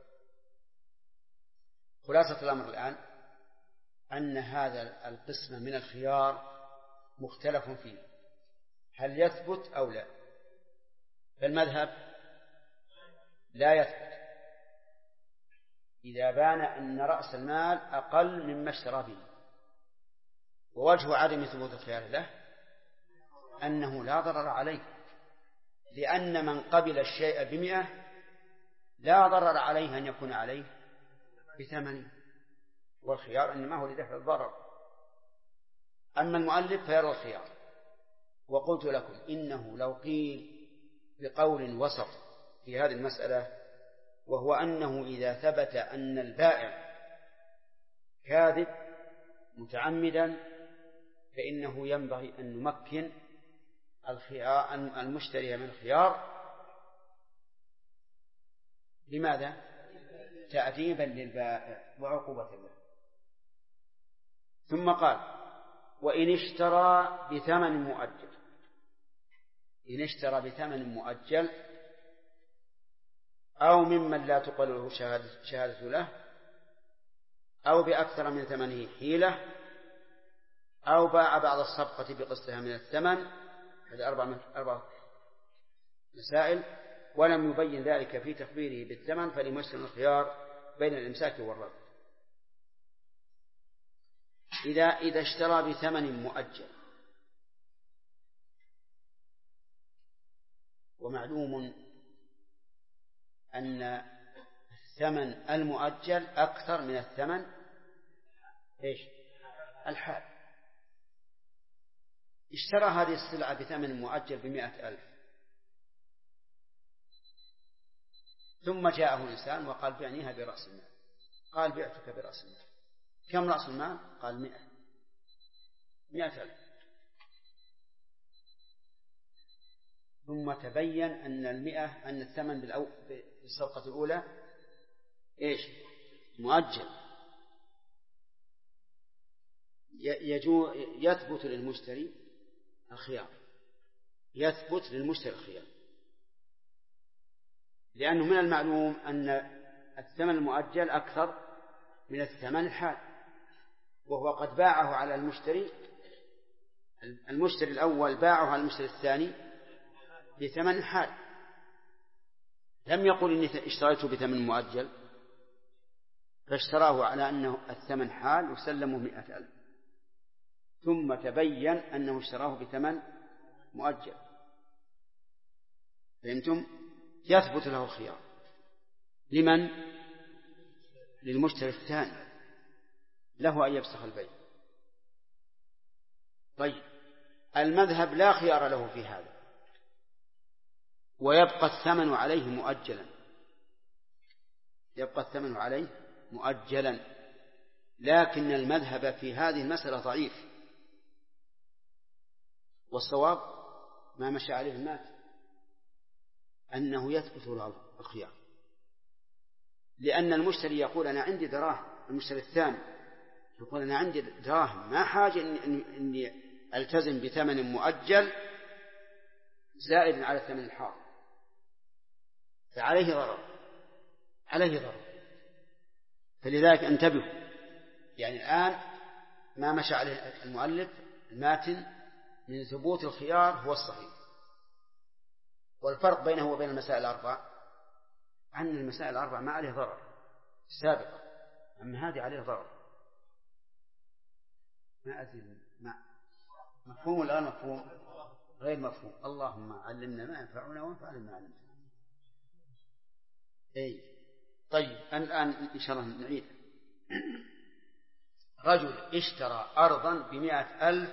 خلاصة الأمر الآن أن هذا القسم من الخيار مختلف فيه هل يثبت أو لا. فالمذهب لا يثبت إذا بان أن رأس المال أقل مما اشترى به، ووجه عدم ثبوت الخيار له أنه لا ضرر عليه، لأن من قبل الشيء ب100 لا ضرر عليه أن يكون عليه ب80، والخيار إنما هو لدفع الضرر. أما المؤلف فيرى الخيار. وقلت لكم إنه لو قيل بقول وسط في هذه المسألة، وهو أنه إذا ثبت أن البائع كاذب متعمدا فإنه ينبغي أن نمكن المشتري من الخيار. لماذا؟ تأديبا للبائع وعقوبة له. ثم قال وإن اشترى بثمن مؤجل أو ممن لا تقبل له شهادة له، أو بأكثر من ثمنه حيلة، أو باع بعض الصفقة بقسطها من الثمن، هذه 4 مسائل، ولم يبين ذلك في تخبيره بالثمن، فلمسلم الخيار بين الإمساك والرد. إذا اشترى بثمن مؤجل، ومعلوم أن الثمن المؤجل أكثر من الثمن الحال. اشترى هذه السلعة بثمن مؤجل ب100,000، ثم جاءه إنسان وقال بعنيها برأس المال، قال بعتك برأس المال. كم رأس المال؟ قال 100,000. ثم تبين أن الثمن الصفقة الأولى إيش؟ مؤجل، يثبت للمشتري الخيار، يثبت للمشتري الخيار، لأنه من المعلوم أن الثمن المؤجل أكثر من الثمن الحال، وهو قد باعه على المشتري الأول باعه على المشتري الثاني بثمن الحال، لم يقل إني اشتريته بثمن مؤجل، فاشتراه على أنه الثمن حال وسلمه 100,000، ثم تبين أنه اشتراه بثمن مؤجل. فهمتم؟ يثبت له الخيار. لمن؟ للمشتري الثاني، له أن يفسخ البيع. طيب، المذهب لا خيار له في هذا، ويبقى الثمن عليه مؤجلا، يبقى الثمن عليه مؤجلا، لكن المذهب في هذه المسألة ضعيف، والصواب ما مشى عليه المات أنه يثبت له الخيار، لأن المشتري يقول أنا عندي دراهم، المشتري الثاني يقول أنا عندي دراهم، ما حاجة إني ألتزم بثمن مؤجل زائد على الثمن الحاضر، فعليه ضرر، عليه ضرر. فلذلك انتبهوا، يعني الآن ما مشى عليه المؤلف الماتن من ثبوت الخيار هو الصحيح. والفرق بينه وبين المسائل الأربع أن المسائل الأربع ما عليه ضرر سابقا، أما هذه عليه ضرر. ما أدري مفهوم الآن، مفهوم غير مفهوم. اللهم علمنا ما ينفعنا وانفعنا ما علمنا. طيب الآن إن شاء الله نعيد. رجل اشترى أرضا ب100,000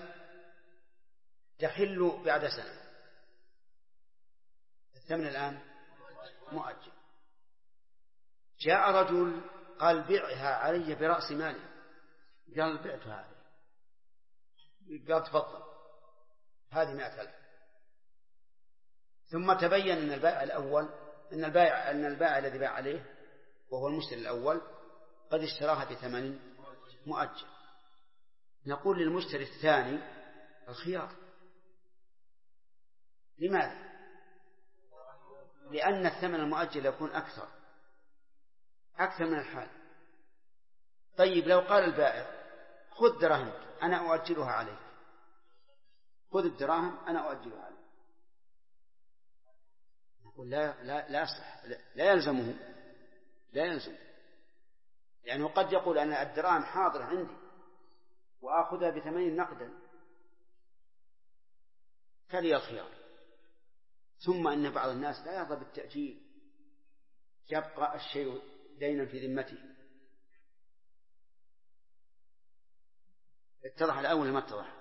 تحل بعد سنة، الثمن الآن مؤجل. جاء رجل قال بيعها علي برأس مالي، قال بعتها علي، قال تفضل هذه 100,000. ثم تبين أن البائع الأول أن البائع الذي باع عليه وهو المشتري الأول قد اشتراها بثمن مؤجل. نقول للمشتري الثاني الخيار. لماذا؟ لأن الثمن المؤجل يكون أكثر من الحال. طيب لو قال البائع خذ دراهمك أنا أؤجلها عليك، خذ الدراهم أنا أؤجلها عليك، نقول لا يصح، لا يلزمه، لا يلزم، لأنه قد يقول أنا الدراهم حاضر عندي وآخذها ب80 نقدا، فلي الخيار. ثم أن بعض الناس لا يرضى بالتأجيل، يبقى الشيء دينا في ذمته. اتضح الأول ما اتضح؟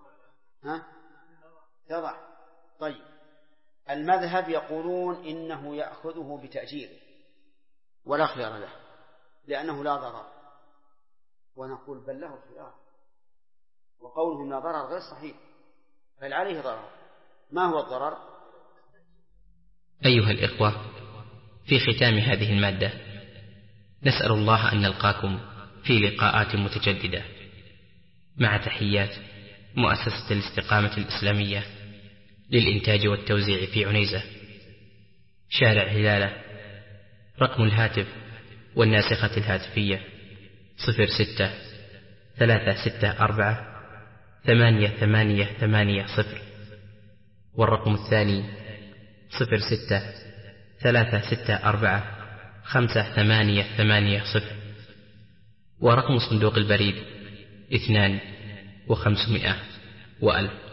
اتضح. طيب المذهب يقولون إنه يأخذه بتأجيل ولا خيار له لأنه لا ضرر، ونقول بل له الخيار، وقولهم لا ضرر غير صحيح، بل عليه ضرر. ما هو الضرر؟ أيها الإخوة، في ختام هذه المادة نسأل الله أن نلقاكم في لقاءات متجددة، مع تحيات مؤسسة الاستقامة الإسلامية للإنتاج والتوزيع في عنيزة، شارع هلالة. رقم الهاتف والناسخة الهاتفية 06-364-8880، والرقم الثاني 06-364-5880، ورقم صندوق البريد 2500 و1000.